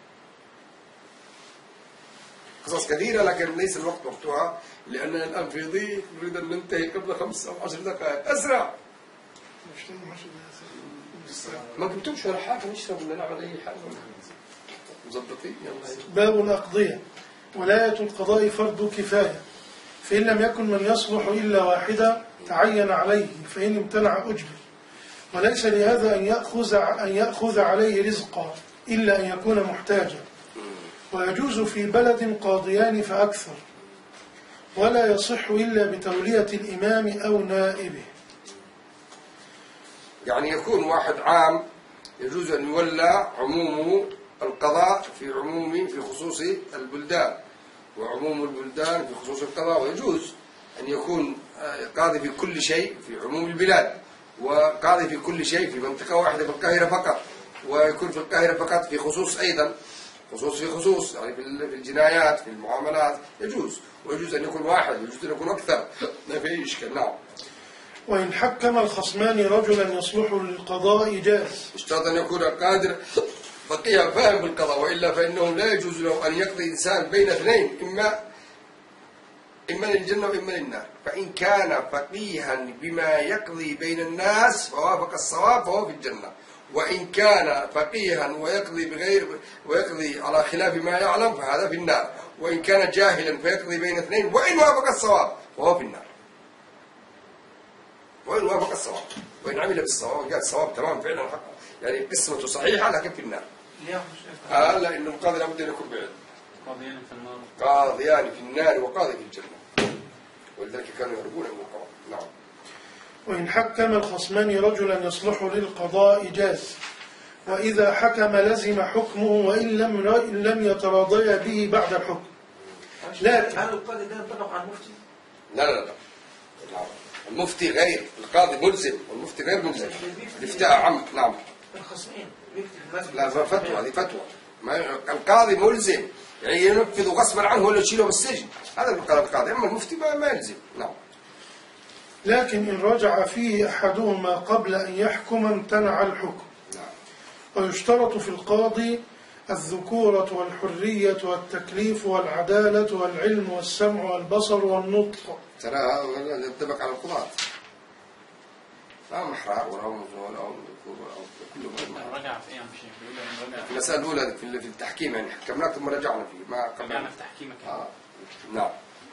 قصص كثيرة لكن ليس الوقت وقتها، لأننا الآن في ضيق نريد أن ننتهي قبل 5 أو 10 دقائق. أسرع. ما كنتمش ولا حاجة نشرب ولا نعمل أي حاجة مظبطين. باب الأقضية. ولاية القضاء فرض كفاية، فإن لم يكن من يصلح إلا واحدا تعين عليه، فإن امتنع أجبر. وليس لهذا أن يأخذ عليه رزقا إلا أن يكون محتاجا. ويجوز في بلد قاضيان فأكثر، ولا يصح إلا بتولية الإمام أو نائبه. يعني يكون واحد عام يجوز أن يولى عموم القضاء في خصوص البلدان، وعموم البلدان في خصوص القضاء. ويجوز أن يكون قاضي في كل شيء في عموم البلاد، وقاضي في كل شيء في منطقة واحدة في القاهرة فقط، ويكون في القاهرة فقط في خصوص أيضا، خصوص في خصوص، يعني في الجنايات في المعاملات يجوز. ويجوز أن يكون واحد، ويجوز أن يكون أكثر، ما في إشكال. نعم. وإن حكم الخصمان رجلا يصلح للقضاء جاز. اشترط أن يكون قادر فقيها فاهم بالقضاء، وإلا فإنه لا يجوز له أن يقضي إنسان بين اثنين، إما للجنة وإما للنار. فإن كان فقيها بما يقضي بين الناس فوافق الصواب فهو في الجنة، وإن كان فقيها ويقضي على خلاف ما يعلم فهذا في النار، وإن كان جاهلا فيقضي بين اثنين وإن وافق الصواب فهو في النار. وإن وافق الصواب، وإن عمل بالصواب وقال الصواب تمام فعلا حق، يعني قسمته صحيحة لكن في النار. لأن القاضي لابد أن يكون بعلم. قاضيان في النار وقاضي في الجنة، ولذلك كانوا يهربون من القضاء. نعم. وإن حكم الخصمان رجلا يصلح للقضاء جاز، وإذا حكم لزم حكمه وإن لم يتراضيا به بعد الحكم. لكن هل القاضي ده ينطبق على المفتي؟ لا. المفتي غير القاضي ملزم، والمفتي غير ملزم. الافتاء عام. نعم. الخصمين لا فتوى، هذه فتوى. القاضي ملزم، يعني ينفذ غصبا عنه ولا يشيله بالسجن، هذا اللي قال القاضي. أما المفتي ما يلزم. نعم. لكن إن رجع فيه أحدهما قبل أن يحكم امتنع الحكم. ويشترط في القاضي الذكورة والحرية والتكليف والعدالة والعلم والسمع والبصر والنطق. ترى هذا ينطبق على القضاة، لا محرار ولا ذكور ولا كل ما رجع في أيام شيء. في المسألة الأولى في التحكيم، يعني حكمناك ثم رجعنا فيه ما رجعنا في تحكيمك. نعم.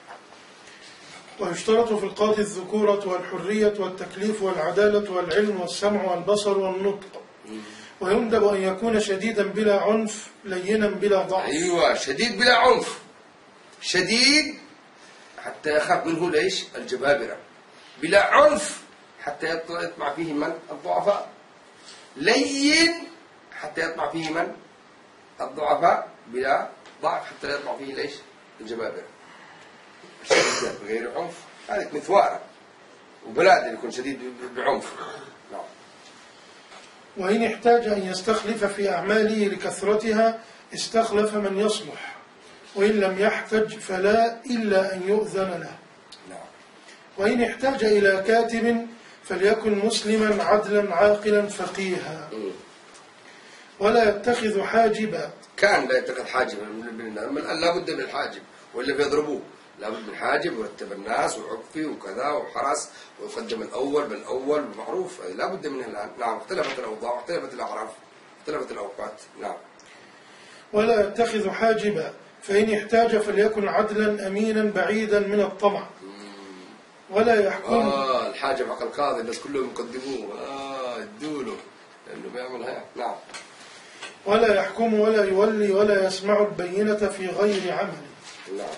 ويشترط في القاضي الذكورة والحرية والتكليف والعدالة والعلم والسمع والبصر والنطق. ويندب أن يكون شديدا بلا عنف لينا بلا ضعف. أيوة، شديد بلا عنف، شديد حتى يخاف منه ليش الجبابرة، بلا عنف حتى يطمع فيه من الضعفاء، لين حتى يطمع فيه من الضعفاء، بلا ضعف حتى يطمع فيه ليش الجبابرة. شديد بغير عنف هذه مثوارة، وبلاد اللي يكون شديد بعنف. نعم. وإن احتاج أن يستخلف في أعماله لكثرتها استخلف من يصلح، وإن لم يحتج فلا إلا أن يؤذن له. نعم. وإن احتاج إلى كاتب فليكن مسلما عدلا عاقلا فقيها، ولا يتخذ حاجبا. كان لا يتخذ حاجبا لا بد من الحاجب، وإلا بيضربوه. لا بد من حاجب ورتب الناس وعقفي وكذا وحرس ويقدم الأول بالأول معروف، لا بد منه الآن. نعم. اختلفت الأوضاع واختلفت الأعراف اختلفت الأوقات. نعم. ولا يتخذ حاجبا، فإن احتاج فليكن عدلا أمينا بعيدا من الطمع. ولا يحكم الحاجة حق القاضي الناس كلهم يقدموه يدوله لأنه بيعملها. نعم. ولا يحكم ولا يولي ولا يسمع البينة في غير عمله. نعم.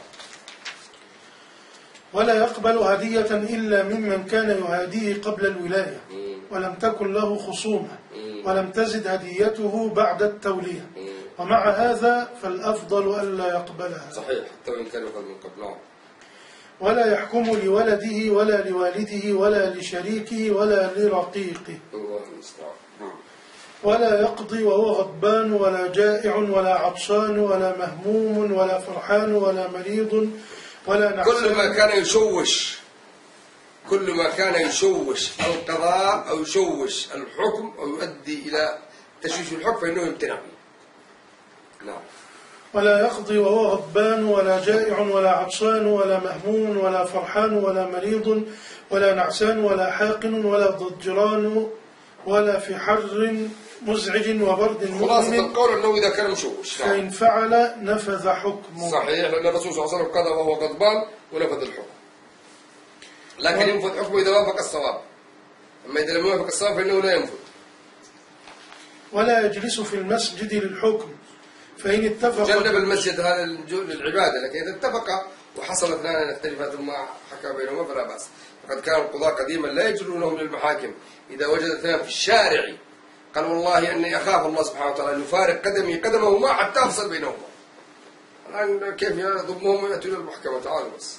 ولا يقبل هدية إلا ممن كان يهاديه قبل الولاية ولم تكن له خصومة ولم تزد هديته بعد التولية، ومع هذا فالأفضل ألا يقبلها. صحيح، حتى وإن كان يقبل من قبلهم. ولا يحكم لولده ولا لوالده ولا لشريكه ولا لرقيقه. الله المستعان. ولا يقضي وهو غضبان ولا جائع ولا عطشان ولا مهموم ولا فرحان ولا مريض ولا نعسان. كل ما كان يشوش القضاء أو يشوش الحكم أو يؤدي إلى تشويش الحكم فإنه يمتنع به. نعم. ولا يقضي وهو غضبان ولا جائع ولا عطشان ولا مهموم ولا فرحان ولا مريض ولا نعسان ولا حاقن ولا ضجران ولا في حر مزعج وبرد مؤلم. خلاصة القول أنه إذا كان مشوش فإن فعل نفذ حكمه. صحيح، لأن الرسول صلى الله عليه وسلم قضى وهو غضبان ونفذ الحكم، لكن ينفذ حكمه إذا وافق الصواب، أما إذا لم يوافق الصواب فإنه لا ينفذ. ولا يجلس في المسجد للحكم فإن اتفق. جنب المسجد هذا للعبادة، لكن إذا اتفق وحصل اثنان اختلافات ما حكى بينهما فلا بأس. فقد كان القضاة قديما لا يجرونهم للمحاكم إذا وجد اثنان في الشارع قال والله أني أخاف الله سبحانه وتعالى أن يفارق قدمي قدمهما حتى أفصل بينهما. الآن كيف يضمهم ويأتوا إلى المحكمة؟ تعالوا بس.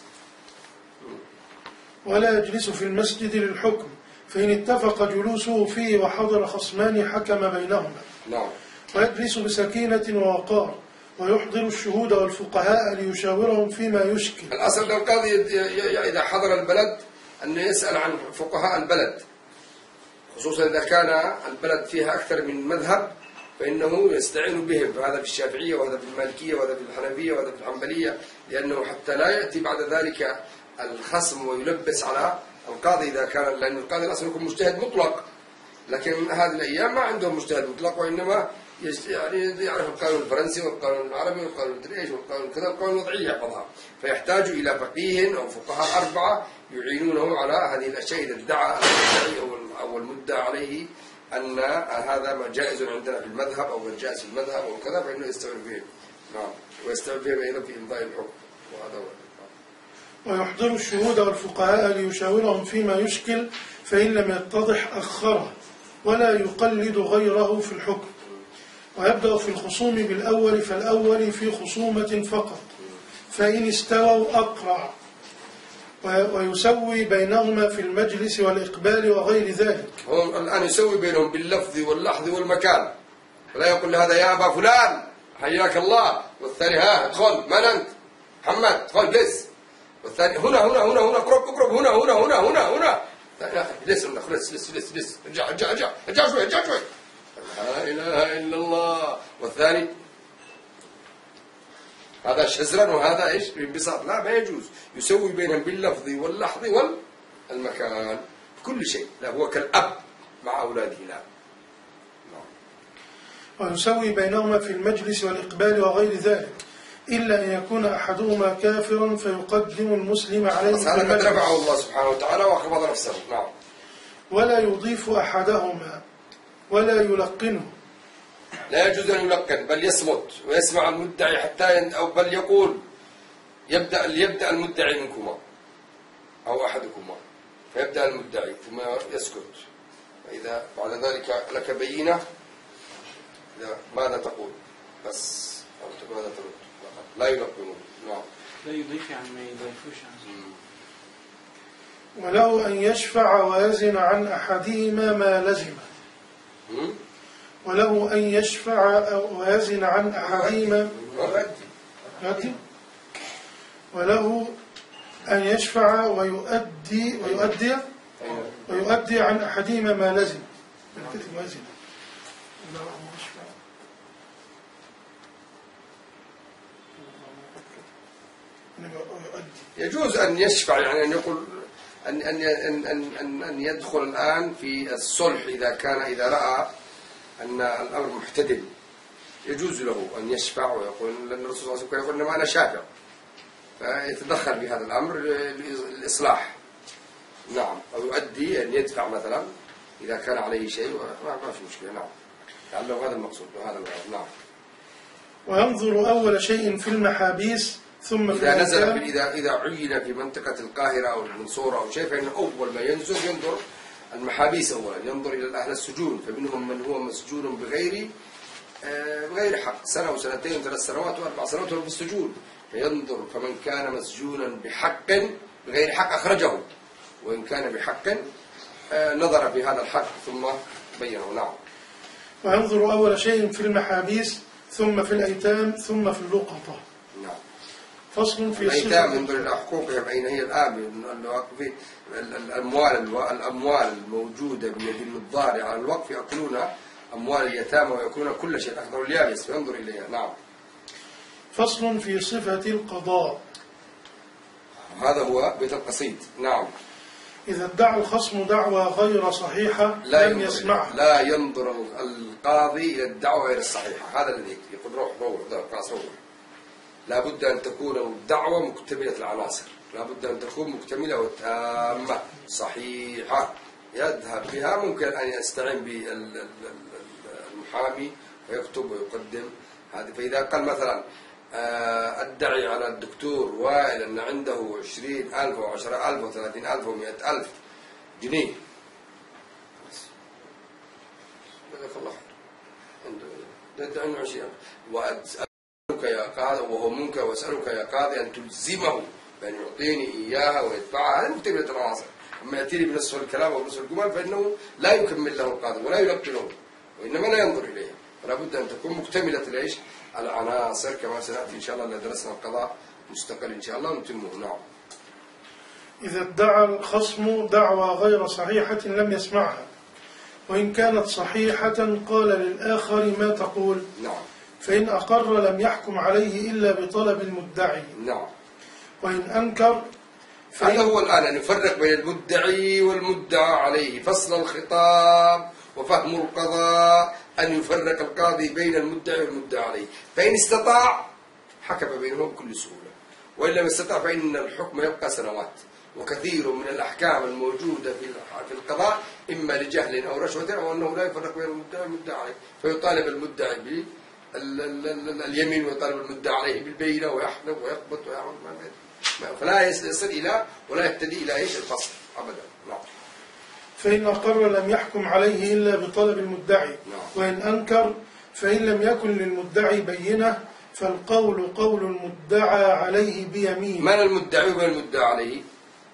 ولا يجلس في المسجد للحكم فإن اتفق جلوسه فيه وحضر خصمان حكم بينهما. نعم. ويجلس بسكينة ووقار ويحضر الشهود والفقهاء ليشاورهم فيما يشكل. الأصل القاضي إذا حضر البلد أن يسأل عن فقهاء البلد، خصوصا إذا كان البلد فيها أكثر من مذهب فإنه يستعين بهم، فهذا في الشافعية وهذا في المالكية وهذا في الحنفية وهذا في الحنبلية، لأنه حتى لا يأتي بعد ذلك الخصم ويلبس على القاضي إذا كان، لأن القاضي الأصل يكون مجتهد مطلق، لكن هذه الأيام ما عندهم مجتهد مطلق، وإنما يعني يعرف القانون الفرنسي والقانون العربي والقانون الإيش والقانون كذا، القانون الوضعي يحفظها، فيحتاج إلى فقيه أو فقهاء أربعة يعينونه على هذه الأشياء إذا ادعى المدعي أو المدعى عليه أن هذا ما جائز عندنا في المذهب أو غير جائز في المذهب أو كذا، فإنه يستعين بهم. نعم. ويستعين بهم أيضا في إمضاء الحكم. وهذا هو. ويحضر الشهود والفقهاء ليشاورهم فيما يشكل فإن لم يتضح أخره ولا يقلد غيره في الحكم. ويبدأ في الخصوم بالأول فالأول في خصومة فقط، فإن استووا أقرع. ويسوي بينهما في المجلس والإقبال وغير ذلك. هو الآن يسوي بينهم باللفظ واللحظ والمكان، ولا يقول هذا يا أبا فلان حياك الله، والثاني ها ادخل من أنت محمد ادخل جلس، والثاني هنا اقرب هنا جلس جلس ارجع شوي لا إله إلا الله، والثاني هذا شزرا وهذا إيش بانبساط، لا ما يجوز. يسوي بينهم باللفظ واللحظ والمكان في كل شيء، لا هو كالأب مع أولاده. لا. ويسوي بينهما في المجلس والإقبال وغير ذلك إلا أن يكون أحدهما كافرا فيقدم المسلم عليه. بس هذا قد رفعه الله سبحانه وتعالى وأخفض نفسه. نعم. ولا يضيف أحدهما ولا يلقنه. لا يجوز أن يلقن، بل يصمت ويسمع المدعي حتى أو بل يقول يبدأ المدعي منكما أو أحدكما، فيبدأ المدعي ثم يسكت، فإذا بعد ذلك لك بينة ماذا تقول بس ماذا ترد، لا يلقنون. نعم. لا يضيف يعني ما يضيفوش عنه. وله أن يشفع ويزن عن أحدهما ما لزمه. وله أن يشفع ويزن عن أحدهما وله أن يشفع ويؤدي عن أحدهما ما لزم. يجوز أن يشفع، يعني أن يقول أن يدخل الآن في الصلح إذا رأى أن الأمر محتدم، يجوز له أن يشفع ويقول، لأن الرسول صلى الله عليه وسلم يقول إنما أنا شافع، فيتدخل بهذا الأمر للإصلاح. نعم، أو يؤدي أن يدفع مثلا إذا كان عليه شيء، ما في مشكلة. نعم، لعله هذا المقصود وهذا الغرض. نعم. وينظر أول شيء في المحابيس ثم في إذا نزل الأيتام. إذا عين في منطقة القاهرة أو المنصورة أو شيء، فإنه أول ما ينزل ينظر المحابيس أولا، ينظر إلى أهل السجون، فمنهم من هو مسجون بغير حق، سنة وسنتين وثلاث سنوات وأربع سنوات وهو في السجون، فينظر، فمن كان مسجونا بحق بغير حق أخرجه، وإن كان بحق نظر في هذا الحق ثم بينه. نعم. وينظر أول شيء في المحابيس ثم في الأيتام ثم في اللقطة. نعم. فصل في الأيتام ينظر إلى حقوقهم أين هي الآن، في الأموال الموجودة بيد النظار على الوقف يأكلون أموال اليتامى ويأكلون كل شيء، أخضر اليابس، فينظر إليها. نعم. فصل في صفة القضاء. هذا هو بيت القصيد. نعم. إذا ادعى الخصم دعوى غير صحيحة لم يسمعها. لا ينظر القاضي إلى الدعوة غير الصحيحة، هذا الذي يقول روح لا بد أن تكون الدعوة مكتملة العناصر، لا بد أن تكون مكتملة وتامة صحيحة يذهب بها. ممكن أن يستعين بالمحامي ويكتب ويقدم هذه. فإذا قال مثلا أدعي على الدكتور وائل أن عنده 20,000 أو 10,000 أو 30,000 أو 100,000 جنيه، جزاك الله خير، عنده 20,000 وأسألك يا قاضي، وهو منكر، وأسألك يا قاضي أن تلزمه بأن يعطيني إياها ويدفعها. هذا مكتملة العناصر. أما يأتيني بنصف الكلام أو نصف الجمل فإنه لا يكمل له القاضي ولا يلقنه، وإنما لا ينظر إليها. فلا بد أن تكون مكتملة العيش العناصر، كما سنأتي إن شاء الله لدرسنا القضاء مستقل إن شاء الله ونتمه. نعم. إذا ادعى الخصم دعوى غير صحيحة لم يسمعها، وإن كانت صحيحة قال للآخر ما تقول. نعم. فإن أقر لم يحكم عليه إلا بطلب المدعي. نعم. وإن أنكر هذا هو الآن أن يفرق بين المدعي والمدعى عليه، فصل الخطاب وفهم القضاء، أن يفرق القاضي بين المدعي والمدعى عليه، فإن استطاع حكم بينهم بكل سهولة، وإن لم يستطع فإن الحكم يبقى سنوات. وكثير من الأحكام الموجودة في القضاء إما لجهل أو رشوة أو أنه لا يفرق بين المدعي والمدعى عليه، فيطالب المدعي باليمين ويطالب المدعى عليه بالبينة ويحلف ويقبض ويعمل فلا يصل إلى ولا يهتدي إلى إيش الفصل أبدا. نعم. فإن أقر لم يحكم عليه إلا بطلب المدعي. نعم. وإن أنكر فإن لم يكن للمدعي بينة فالقول قول المدعى عليه بيمين. من المدعي ومن المدعى عليه؟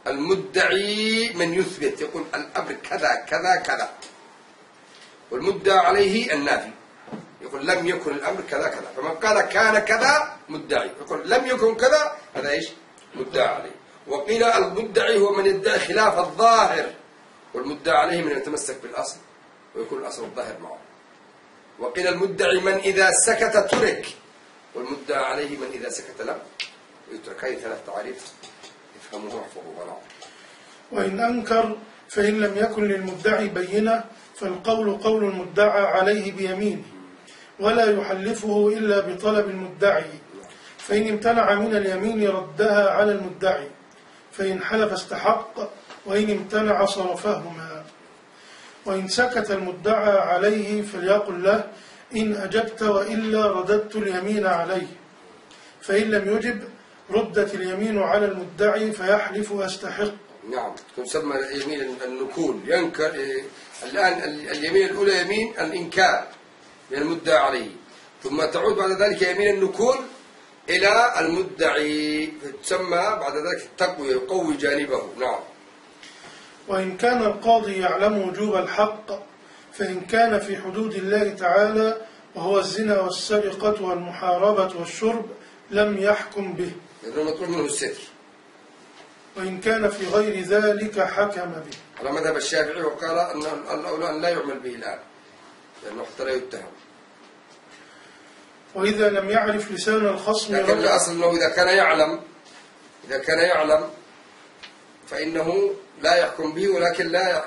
المدعي من يثبت يقول الأمر كذا كذا كذا، والمدعى عليه النافي يقول لم يكن الأمر كذا كذا. فمن قال كان كذا مدعي، يقول لم يكن كذا هذا إيش؟ مدعى عليه. وقيل المدعي هو من يدعي خلاف الظاهر، والمدعى عليه من يتمسك بالأصل ويكون الأصل الظاهر معه. وقيل المدعي من إذا سكت ترك، والمدعى عليه من إذا سكت لم يترك. هذه ثلاث تعريف يفهموه واحفظوه. نعم. وإن أنكر فإن لم يكن للمدعي بينة فالقول قول المدعى عليه بيمين، ولا يحلفه إلا بطلب المدعي، فإن امتنع من اليمين ردها على المدعي، فإن حلف استحق، وإن امتنع صرفهما. وإن سكت المدعى عليه فليقل له إن أجبت وإلا رددت اليمين عليه، فإن لم يجب ردت اليمين على المدعي فيحلف أستحق. نعم. تسمى يمين النكول. ينكر الآن اليمين الأولى يمين الإنكار من المدعى عليه، ثم تعود بعد ذلك يمين النكول إلى المدعي، تسمى بعد ذلك التقوية، يقوي جانبه. نعم. وإن كان القاضي يعلم وجوب الحق فإن كان في حدود الله تعالى وهو الزنا والسرقة والمحاربة والشرب لم يحكم به، لأنه مطلوب منه الستر. وإن كان في غير ذلك حكم به. على مذهب الشافعي، وقال أن الأولى أن لا يعمل به الآن لأنه حتى لا يتهم. وإذا لم يعرف لسان الخصم، لكن الأصل أنه إذا كان يعلم فإنه لا يحكم به، ولكن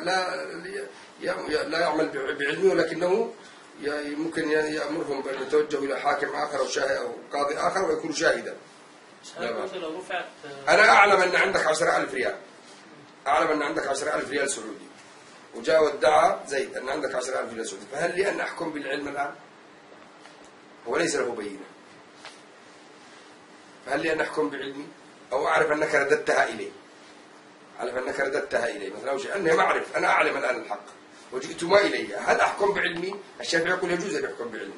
لا يعمل بعلمه، ولكنه ممكن يأمرهم بأن يتوجهوا إلى حاكم آخر أو قاضي آخر ويكون شاهدا. أنا أعلم أن عندك 10,000 ريال أعلم أن عندك 10,000 ريال سعودي، وجاء وادعى زيد أن عندك 10,000 ريال سعودي، فهل لي أن أحكم بالعلم الآن؟ هو ليس له بينة، فهل لي أن أحكم بعلمي؟ أو أعرف أنك رددتها إلي، أعرف أنك رددتها إلي مثلا، أو شيء أني ما أعرف، أنا أعلم الآن الحق وجئت ما إلي، هل أحكم بعلمي؟ الشافعي يقول يجوز أن يحكم بعلمي،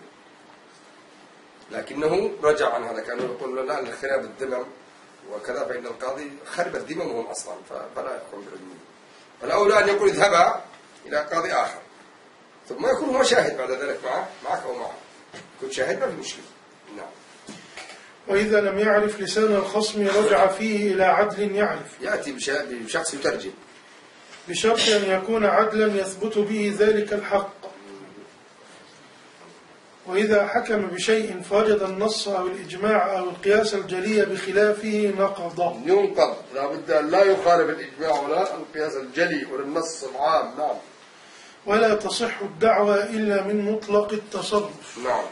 لكنه رجع عن هذا، كانوا يقول لا الخلاف الذمم وكذا، فإن القاضي خرب ذممهم أصلا فلا يحكم بعلمه، فالأولى أن يقول اذهبا إلى قاضي آخر، ثم يكون هو شاهد بعد ذلك معك أو معه، يكون شاهد ما في مشكلة. نعم. وإذا لم يعرف لسان الخصم رجع فيه إلى عدل يعرف، يأتي بشخص يترجم بشرط أن يكون عدلا يثبت به ذلك الحق. وإذا حكم بشيء فوجد النص أو الإجماع أو القياس الجلي بخلافه نقض. ينقض، لا بد أن لا يخالف الإجماع ولا القياس الجلي ولا النص العام. نعم. ولا تصح الدعوى إلا من مطلق التصرف. نعم.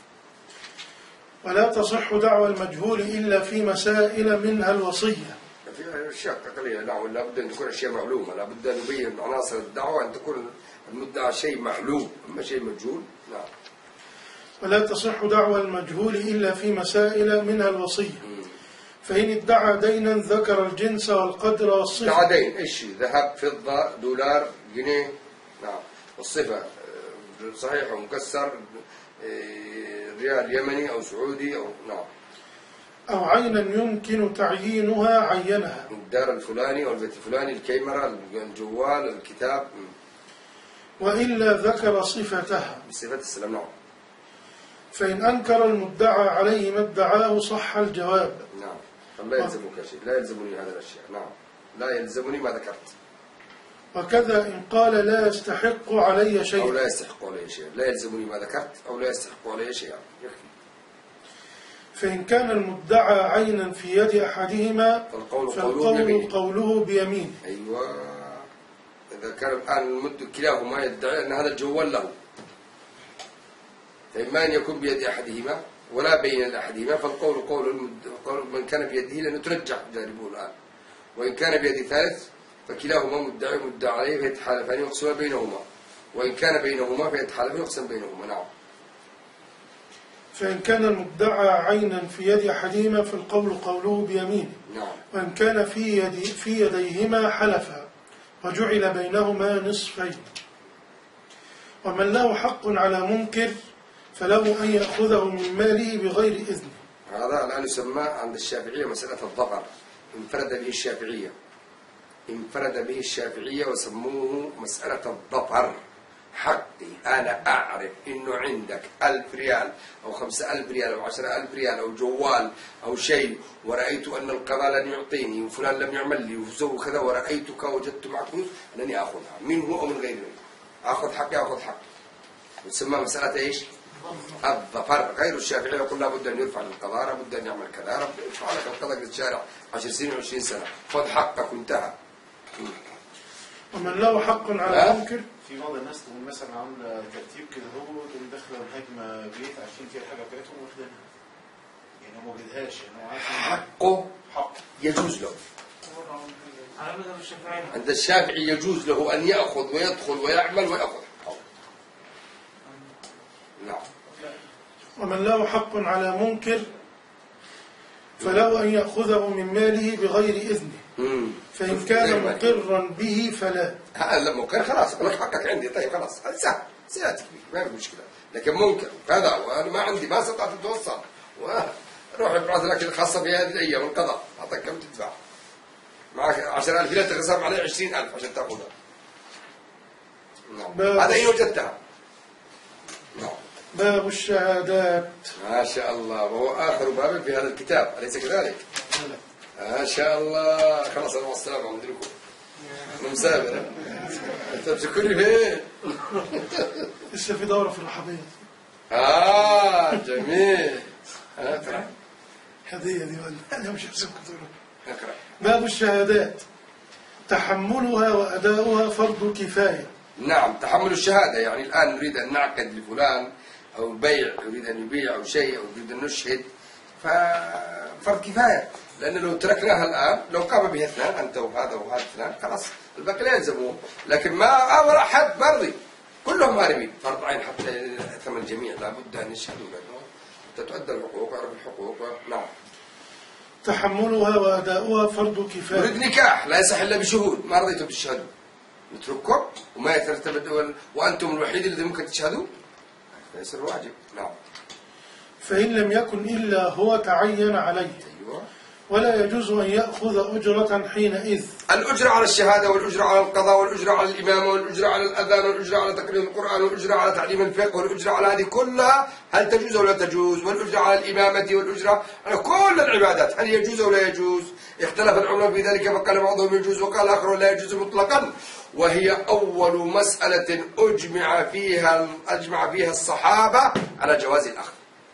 ولا تصح دعوى المجهول إلا في مسائل منها الوصية. في أشياء قليلة. نعم. لا بد أن تكون أشياء معلومة، لا بد أن نبين عناصر الدعوة أن تكون المدعى شيء معلوم، أما شيء مجهول. نعم. ولا تصح دعوى المجهول إلا في مسائل منها الوصية. فإن ادعى دينا ذكر الجنس والقدر والصفة. ادعى دين إيش؟ ذهب، فضة، دولار، جنيه. نعم. والصفة صحيح ومكسر، ريال يمني أو سعودي أو نعم. أو عينا يمكن تعيينها عينها. الدار الفلاني أو البيت الفلاني، الكاميرا، الجوال، الكتاب. وإلا ذكر صفتها بصفة السلام. نعم. فإن أنكر المدعى عليه ما ادعاه صح الجواب. نعم. فلا يلزمك شيء، لا يلزمني هذا الأشياء. نعم. لا يلزمني ما ذكرت. وكذا إن قال لا يستحق علي شيء أو لا يستحق علي شيء، لا يلزمني ما ذكرت أو لا يستحق علي شيء، يكفي. فإن كان المدعى عينا في يد أحدهما فالقول قوله بيمين. أيوة. إذا كان الآن كلاهما يدعي أن هذا الجوال له، فإما أن يكون بيد أحدهما ولا بين أحدهما، فالقول قول من كان بيده لأنه ترجح جانبه الآن، وإن كان بيد ثالث فكلاهما مدعي عليه فيتحالفان يقسم بينهما، وإن كان بينهما فيتحالفان يقسم بينهما. نعم. فإن كان المدعى عينا في يد أحدهما فالقول قوله بيمينه. نعم. وإن كان في يديهما حلفا وجعل بينهما نصفين. ومن له حق على منكر فله أن يأخذه من ماله بغير إذنه. هذا الآن يسمى عند الشافعية مسألة الظفر، انفرد به الشافعية، انفرد به الشافعية وسموه مسألة الظفر. حقي أنا أعرف إنه عندك 1000 ريال أو 5000 ريال أو 10,000 ريال أو جوال أو شيء، ورأيت أن القضاء لن يعطيني وفلان لم يعمل لي وسوى كذا، ورأيتك وجدت معك فلوس، أنني أخذها منه أو من غيره، أخذ حقي أخذ حقي. وتسمى مسألة إيش؟ الظفر. غير الشافعي يقول لابد أن يرفع للقضاء، لابد أن يعمل كذا، رب يرفع لك القضاء في الشارع 10 سنين و20 سنة، خذ حقك وانتهى. ومن له حق على منكر. في بعض الناس تقول مثلا عامله ترتيب كده، هو تقوم داخله الهجمه بيت عشان فيها الحاجه بتاعتهم واخدينها، يعني هو ما وجدهاش، يعني هو عارف حقه يجوز له. عند الشافعي يجوز له أن يأخذ ويدخل ويعمل ويأخذ حقه. نعم. ومن له حق على منكر فله أن يأخذه من ماله بغير إذنه. فإن كان مقرا به فلا. هذا مقر خلاص، أقول لك حقك عندي، طيب خلاص هذا سهل سيأتي ما في مشكلة. لكن منكر هذا وأنا ما عندي، ما استطعت أتوصل، وروح ابعث لك الخاصة في هذه الأيام القضاء، أعطيك كم تدفع، معك 10,000 لا تقسم عليه 20,000 عشان تأخذها. نعم. هذا إن وجدتها. نعم. باب الشهادات. ما شاء الله، وهو آخر باب في هذا الكتاب، أليس كذلك؟ ما شاء الله. خلاص أنا والسلام على مدركم. أنا مسافر. أنت بتشكرني فين؟ لسه في دورة في الرحابية. جميل. اقرأ. هدية دي ولا أنا مش هسيبك تقول. اقرأ. باب الشهادات. تحملها وأداؤها فرض كفاية. نعم. تحمل الشهادة يعني الآن نريد أن نعقد لفلان أو بيع، يريد أن يبيع أو شيء أو يريد أن نشهد، ففرض كفاية. لأن لو تركناها الآن لو قام به اثنان أنت وهذا وهذا اثنان خلاص الباقي لا يلزمون، لكن ما ولا أحد برضي كلهم هاربين فرض عين حتى ثم الجميع لابد أن يشهدوا لأنه تتؤدى الحقوق ويعرف الحقوق. نعم. تحملها وأداؤها فرض كفاية. يريد نكاح لا يصح إلا بشهود، ما رضيتوا بالشهادة نترككم وما يترتب وأنتم الوحيد الذي ممكن تشهدوا فيصير واجب. نعم. فإن لم يكن إلا هو تعين عليه. أيوة. ولا يجوز أن يأخذ أجرة حينئذ. الأجرة على الشهادة والأجرة على القضاء والأجرة على الإمامة والأجرة على الأذان والأجرة على تقرير القرآن والأجرة على تعليم الفقه والأجرة على هذه كلها هل تجوز أو لا تجوز؟ والأجرة على الإمامة والأجرة على كل العبادات هل يجوز أو لا يجوز؟ اختلف العلماء في ذلك فقال بعضهم يجوز وقال آخر لا يجوز مطلقا، وهي أول مسألة أجمع فيها الصحابة على جواز الأخذ.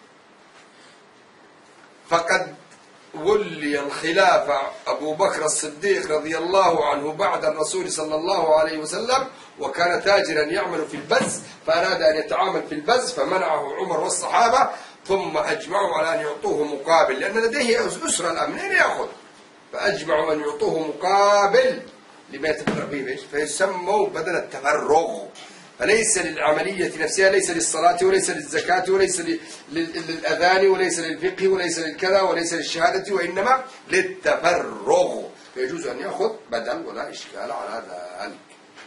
فقد ولي الخلافة أبو بكر الصديق رضي الله عنه بعد الرسول صلى الله عليه وسلم، وكان تاجرا يعمل في البز فأراد أن يتعامل في البز فمنعه عمر والصحابة، ثم أجمعوا على أن يعطوه مقابل لأن لديه أسرة الآن منين يأخذ، فأجمعوا أن يعطوه مقابل لما يتفرغ فيه فيسموا بدل التفرغ، فليس للعملية نفسها، ليس للصلاة وليس للزكاة وليس للأذان وليس للفقه وليس للكذا وليس للشهادة وإنما للتفرغ، فيجوز أن يأخذ بدل ولا إشكال على ذلك.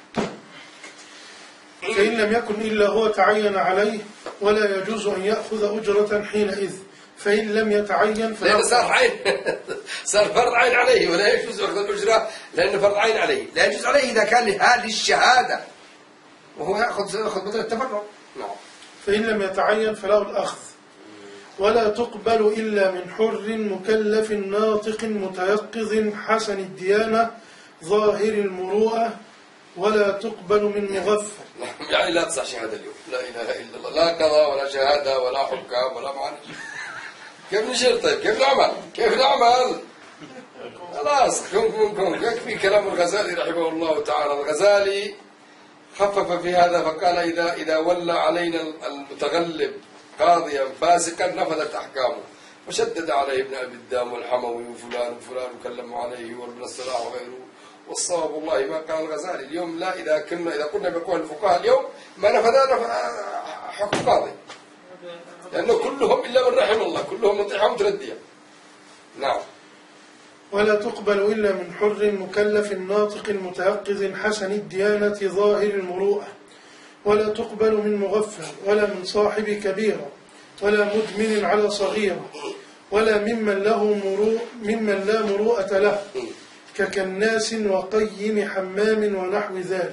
فإن لم يكن إلا هو تعين عليه ولا يجوز أن يأخذ أجرة حينئذ، فإن لم يتعين لأن صار عين صار فرض عين عليه ولا يجوز أخذ الأجرة لأن فرض عين عليه، لا يجوز عليه إذا كان لهذه الشهادة وهو يأخذ بدل التفرغ. نعم. فإن لم يتعين فله الأخذ. ولا تقبل إلا من حر مكلف ناطق متيقظ حسن الديانة ظاهر المروءة، ولا تقبل من مغفل. يعني لا تصح شهادة اليوم، لا إله إلا الله، لا قضاء ولا شهادة ولا حكام ولا معلش. كيف نشير طيب؟ كيف نعمل؟ خلاص كن يكفي كلام الغزالي رحمه الله تعالى. الغزالي خفف في هذا فقال إذا ولى علينا المتغلب قاضيا فاسقا نفذت أحكامه، وشدد عليه ابن أبي الدام والحموي وفلان وكلموا عليه وابن الصلاح وغيره، والصواب والله ما قال الغزالي اليوم لا إذا قلنا بقول الفقهاء اليوم ما نفذ حكم قاضي، لأنه كلهم إلا من رحم الله كلهم نطيحة متردية. نعم. ولا تقبل إلا من حر مكلف ناطق متيقظ حسن الديانة ظاهر المروءة، ولا تقبل من مغفل ولا من صاحب كبيرة ولا مدمن على صغيرة ولا ممن لا مروءة له ككناس وقيم حمام ونحو ذلك.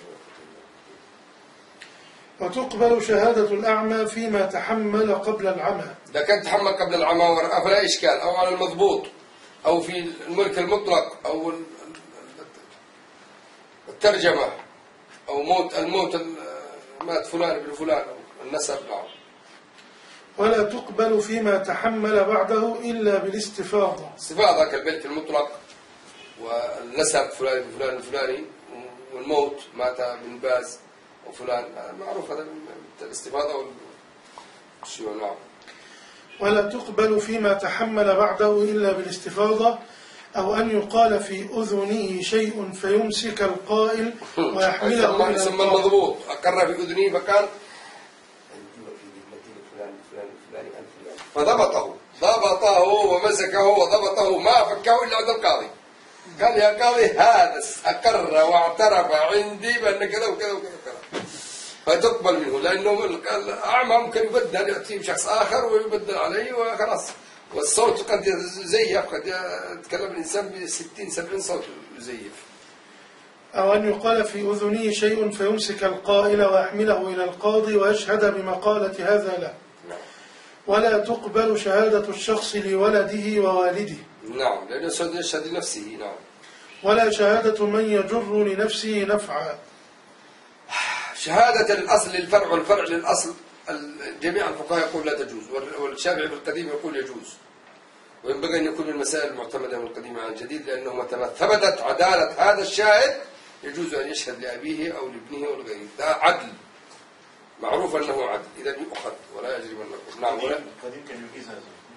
وتقبل شهادة الأعمى فيما تحمل قبل العمى. إذا كان تحمل قبل العمى فلا إشكال، أو على المضبوط أو في الملك المطلق أو الترجمة أو الموت مات فلان ابن فلان أو النسب. نعم. ولا تقبل فيما تحمل بعده إلا بالاستفاضة. استفاضة كالملك المطلق والنسب فلان ابن فلان الفلاني والموت مات ابن باز وفلان معروف هذا الاستفاضة والشيوع. نعم. ولا تقبل فيما تحمل بعده إلا بالاستفاضة، أو أن يقال في أذنه شيء فيمسك القائل ويحمله إلى يسمى المضبوط أقر في أذنه فقال ضبطه ومسكه وضبطه ما فكه إلا عند القاضي، قال يا قاضي هذا أقر واعترف عندي بأن كذا وكذا وكذا، فتقبل منه لأنه الأعمى ممكن يبدل يأتي شخص آخر ويبدل عليه وخلاص، والصوت قد يزيف، قد يتكلم الإنسان ب60-70 صوت يزيف. أو أن يقال في أذنه شيء فيمسك القائل ويحمله إلى القاضي ويشهد بمقالة هذا له. ولا تقبل شهادة الشخص لولده ووالده. نعم، لأنه يشهد لنفسه. نعم. ولا شهادة من يجر لنفسه نفعا. شهادة الأصل للفرع والفرع للأصل جميع الفقهاء يقول لا تجوز، والشافعي في القديم يقول يجوز، وينبغي أن يكون من المسائل المعتمدة من القديم عن الجديد، لأنه متى ثبتت عدالة هذا الشاهد يجوز أن يشهد لأبيه أو لابنه أو لغيره، ده عدل معروف أنه عدل، إذا يؤخذ ولا يجري منكم. نعم. القديم كان يجيز هذا.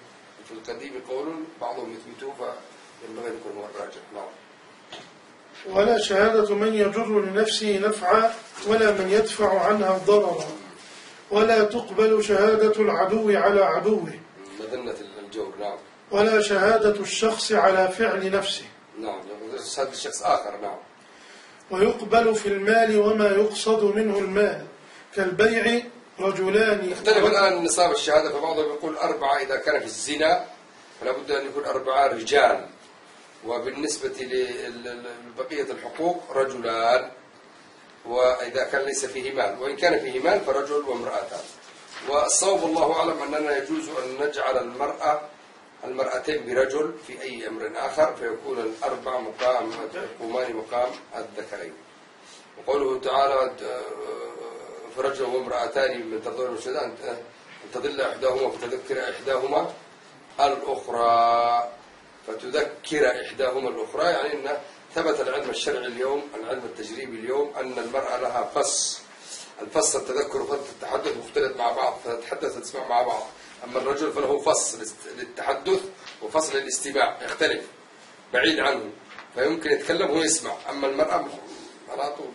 في القديم قول بعضهم يثبتوه فينبغي أن يكون هو الراجح. نعم. ولا شهادة من يجر لنفسه نفعا ولا من يدفع عنها ضررا، ولا تقبل شهادة العدو على عدوه، مذنة الجور. نعم. ولا شهادة الشخص على فعل نفسه. نعم، شهادة الشخص آخر. نعم. ويقبل في المال وما يقصد منه المال كالبيع رجلان. يختلف الآن نصاب الشهادة، فبعضهم يقول 4 إذا كان في الزنا فلا بد أن يكون 4 رجال، وبالنسبة لبقية الحقوق رجلان، وإذا كان ليس فيه مال، وإن كان فيه مال فرجل وامرأتان. والصواب الله أعلم أننا يجوز أن نجعل المرأتين برجل في أي أمر آخر، فيكون 4 يقومان مقام الذكرين. وقوله تعالى فرجل وامرأتان من ترضون الشهداء أن تضل إحداهما فتذكر إحداهما الأخرى، فتذكر إحداهما الأخرى، يعني أن ثبت العلم الشرعي اليوم، العلم التجريبي اليوم، أن المرأة لها فص. الفص التذكر وفص التحدث مختلط مع بعض، فتتحدث وتسمع مع بعض. أما الرجل فله فص للتحدث وفصل للاستماع يختلف بعيد عنه، فيمكن يتكلم وهو يسمع. أما المرأة على طول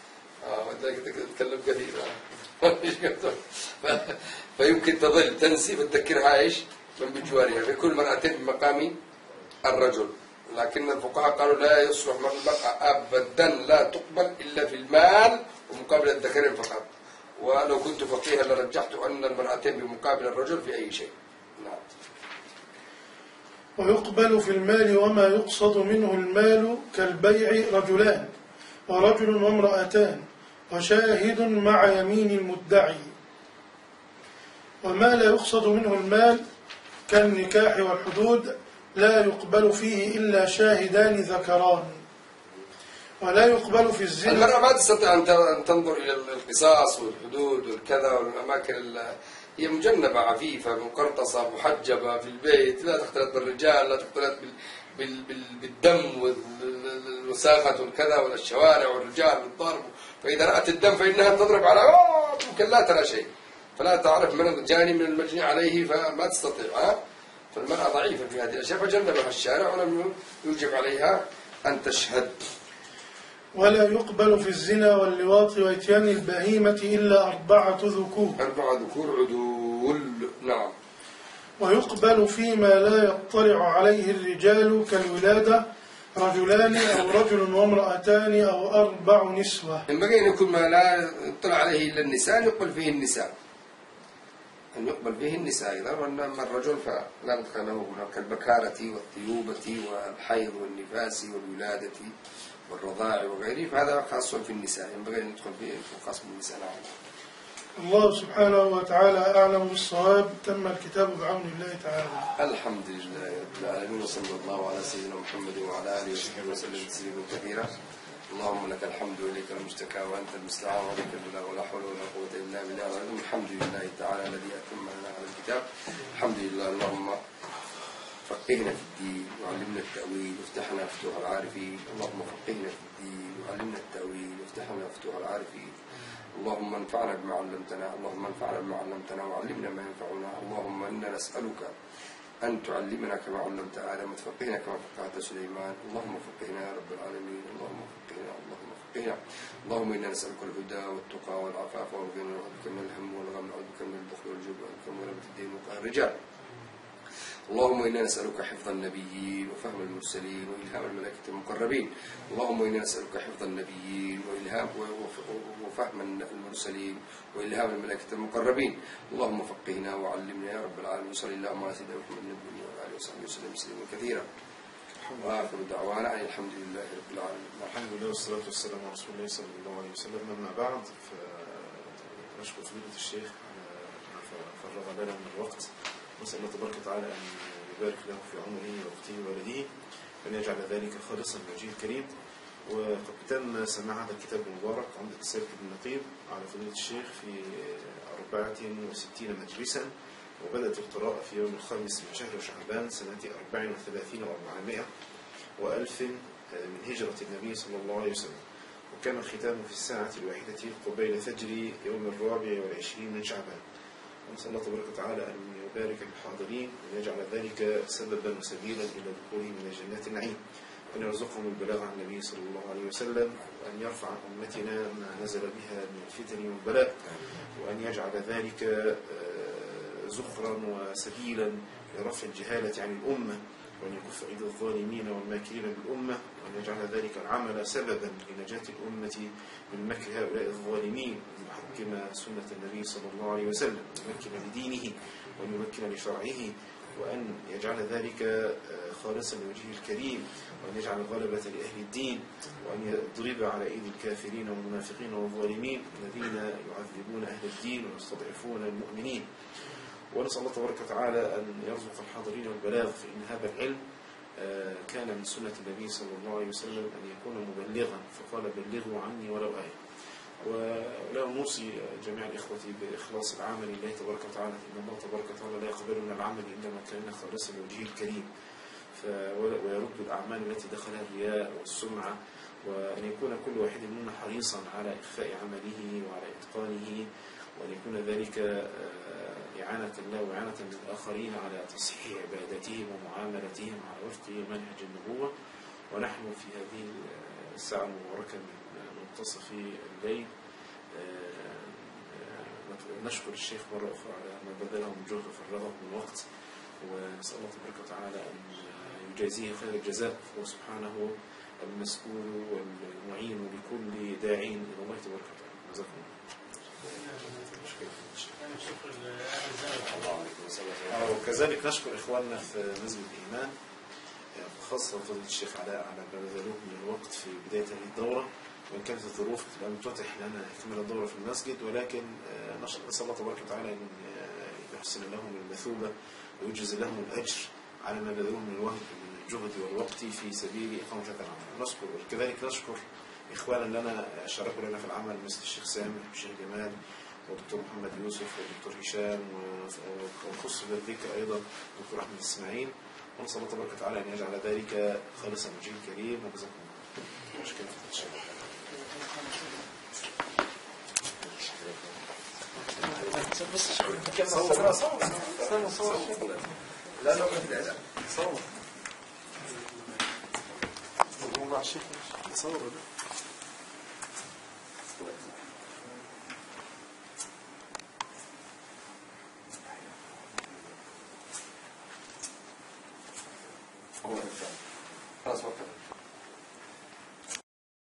تتكلم كثير فيمكن تظل تنسي فتذكرها إيش من بجوارها، فيكون المرأتين بمقام الرجل. لكن الفقهاء قالوا لا يصلح المرأة أبدا، لا تقبل إلا في المال ومقابل الذكرين فقط. ولو كنت فقيها لرجحت أن المرأتين بمقابل الرجل في أي شيء. نعم. ويقبل في المال وما يقصد منه المال كالبيع رجلان ورجل وامرأتان وشاهد مع يمين المدعي. وما لا يقصد منه المال كالنكاح والحدود لا يقبل فيه إلا شاهدان ذكران. ولا يقبل في الزنا. المرأة ما تستطيع أن تنظر إلى القصاص والحدود والكذا والأماكن، هي مجنبة عفيفة مقرطصة محجبة في البيت، لا تختلط بالرجال، لا تختلط بالدم والوساخة والكذا والشوارع والرجال والضرب. فإذا رأت الدم فإنها تضرب على ممكن لا ترى شيء، فلا تعرف من الجاني من المجني عليه، فما تستطيع. فالمرأة ضعيفة في هذه الأشياء، فجنبها الشارع ولم يوجب عليها أن تشهد. ولا يقبل في الزنا واللواط وإتيان البهيمة إلا 4 ذكور. 4 ذكور عدول. نعم. ويقبل فيما لا يطلع عليه الرجال كالولادة رجلان أو رجل وامرأتان أو 4 نسوة. ينبغي أن يكون ما لا يطلع عليه إلا النساء يقبل فيه النساء، أن يقبل فيه النساء. إذا أما الرجل فلا ندخل له كالبكارة والطيوبة والحيض والنفاس والولادة والرضاع وغيره، فهذا خاص في النساء، ينبغي أن يدخل فيه خاص بالنساء. نعم. الله سبحانه وتعالى أعلم بالصواب. تم الكتاب بعون الله تعالى. الحمد لله رب العالمين، وصلى الله على سيدنا محمد وعلى آله وصحبه وسلم تسليما كثيرا. اللهم لك الحمد وإليك المشتكى وأنت المستعان وبك البلاغ ولا حول ولا قوة إلا بالله. الحمد لله تعالى الذي أتم لنا على الكتاب. الحمد لله. اللهم فقهنا في الدين وعلمنا التأويل وافتحنا فتوح العارفين. اللهم فقهنا في الدين وعلمنا التأويل وافتحنا فتوح العارفين. اللهم انفعنا بما علمتنا، اللهم انفعنا بما علمتنا وعلمنا ما ينفعنا. اللهم إنا نسألك أن تعلمنا كما علمت آدم وتفقهنا كما فقهت سليمان. اللهم فقهنا يا رب العالمين. اللهم فقهنا، اللهم فقهنا. اللهم إنا نسألك الهدى والتقى والعفاف والغنى، ونعوذ بك من الهم والغم، ونعوذ بك من البخل والجبن، ونعوذ بك من غلبة الدين وقهر الرجال. اللهم إنا نسألك حفظ النبيين وفهم المرسلين وإلهام الملائكة المقربين. اللهم إنا نسألك حفظ النبيين وفهم المرسلين وإلهام الملائكة المقربين. اللهم فقهنا وعلمنا يا رب العالمين. صلى اللهم على سيدنا محمد النبي وعلى آله وصحبه وسلم تسليما كثيرا. وآخر دعوانا أن الحمد لله رب العالمين. الحمد لله والصلاة والسلام على رسول الله صلى الله عليه وسلم. أما بعد، فنشكر فضيلة الشيخ فرغ لنا من الوقت، نسأل الله تبارك وتعالى أن يبارك له في عمره ووقته وولده، وأن يجعل ذلك خالصا لوجهه الكريم. وقد تم سماع هذا الكتاب المبارك عمدة السالك بن نقيب على فضيلة الشيخ في 64 مجلسا، وبدأت القراءة في يوم 5 من شهر شعبان سنة 34 و400 وألف من هجرة النبي صلى الله عليه وسلم، وكان الختام في الساعة 1 قبيل فجر يوم 24 من شعبان. ونسأل الله تبارك وتعالى أن يبارك للحاضرين وأن يجعل ذلك سببا وسبيلا إلى دخولهم من جنات النعيم، وأن يرزقهم البلاغ عن النبي صلى الله عليه وسلم، وأن يرفع عن أمتنا ما نزل بها من الفتن والبلاء، وأن يجعل ذلك زخرا وسبيلا لرفع الجهالة عن الأمة، وأن يكف أيدي الظالمين والماكرين بالأمة، وأن يجعل ذلك العمل سببا لنجاة الأمة من مكر هؤلاء الظالمين، وأن يحكم سنة النبي صلى الله عليه وسلم، وأن يمكن لدينه وأن يمكن لشرعه، وأن يجعل ذلك خالصا لوجهه الكريم، وأن يجعل الغلبة لأهل الدين، وأن يضرب على أيدي الكافرين والمنافقين والظالمين الذين يعذبون أهل الدين ويستضعفون المؤمنين. ونسأل الله تبارك وتعالى أن يرزق الحاضرين البلاغ، فإن هذا العلم كان من سنة النبي صلى الله عليه وسلم أن يكون مبلغا، فقال بلغوا عني ولو آية. ولا نوصي جميع الإخوة بإخلاص العمل لله تبارك وتعالى، إن الله تبارك وتعالى لا يقبل من العمل إلا ما كان خالصا لوجهه الكريم، ويرد الأعمال التي دخلها الرياء والسمعة، وأن يكون كل واحد منا حريصا على إخفاء عمله وعلى إتقانه، وأن يكون ذلك إعانة الله وإعانة للآخرين على تصحيح عباداتهم ومعاملتهم على وفق منهج النبوة. ونحن في هذه الساعة المباركة من منتصف الليل نشكر الشيخ مرة أخرى على ما بذله من جهد وفرغه من وقت، ونسأل الله تبارك وتعالى أن يجازيه خير الجزاء، هو سبحانه المسؤول والمعين لكل داعين إلى الله تبارك وتعالى. جزاكم الله. وكذلك نشكر إخواننا في مسجد الإيمان، خاصة فضيلة الشيخ علاء على ما بذلوه من الوقت في بداية هذه الدورة، وإن كانت الظروف لم تتح لنا إكمال الدورة في المسجد، ولكن نسأل الله تبارك وتعالى أن يحسن لهم المثوبة ويجزي لهم الأجر على ما بذلوه من الوهج من الجهد والوقت في سبيل إقامة هذا العمل. نشكر وكذلك نشكر إخوانا لنا شاركوا لنا في العمل مثل الشيخ سامر والشيخ جمال والدكتور محمد يوسف والدكتور هشام، وخص بالذكر أيضا الدكتور أحمد إسماعيل، ونسأل الله تبارك وتعالى أن يجعل ذلك خالصا وجهه الكريم. وجزاكم الله. مشكلة في الشيء. لا لا لا لا صور مع الشيخ صور خلاص وقت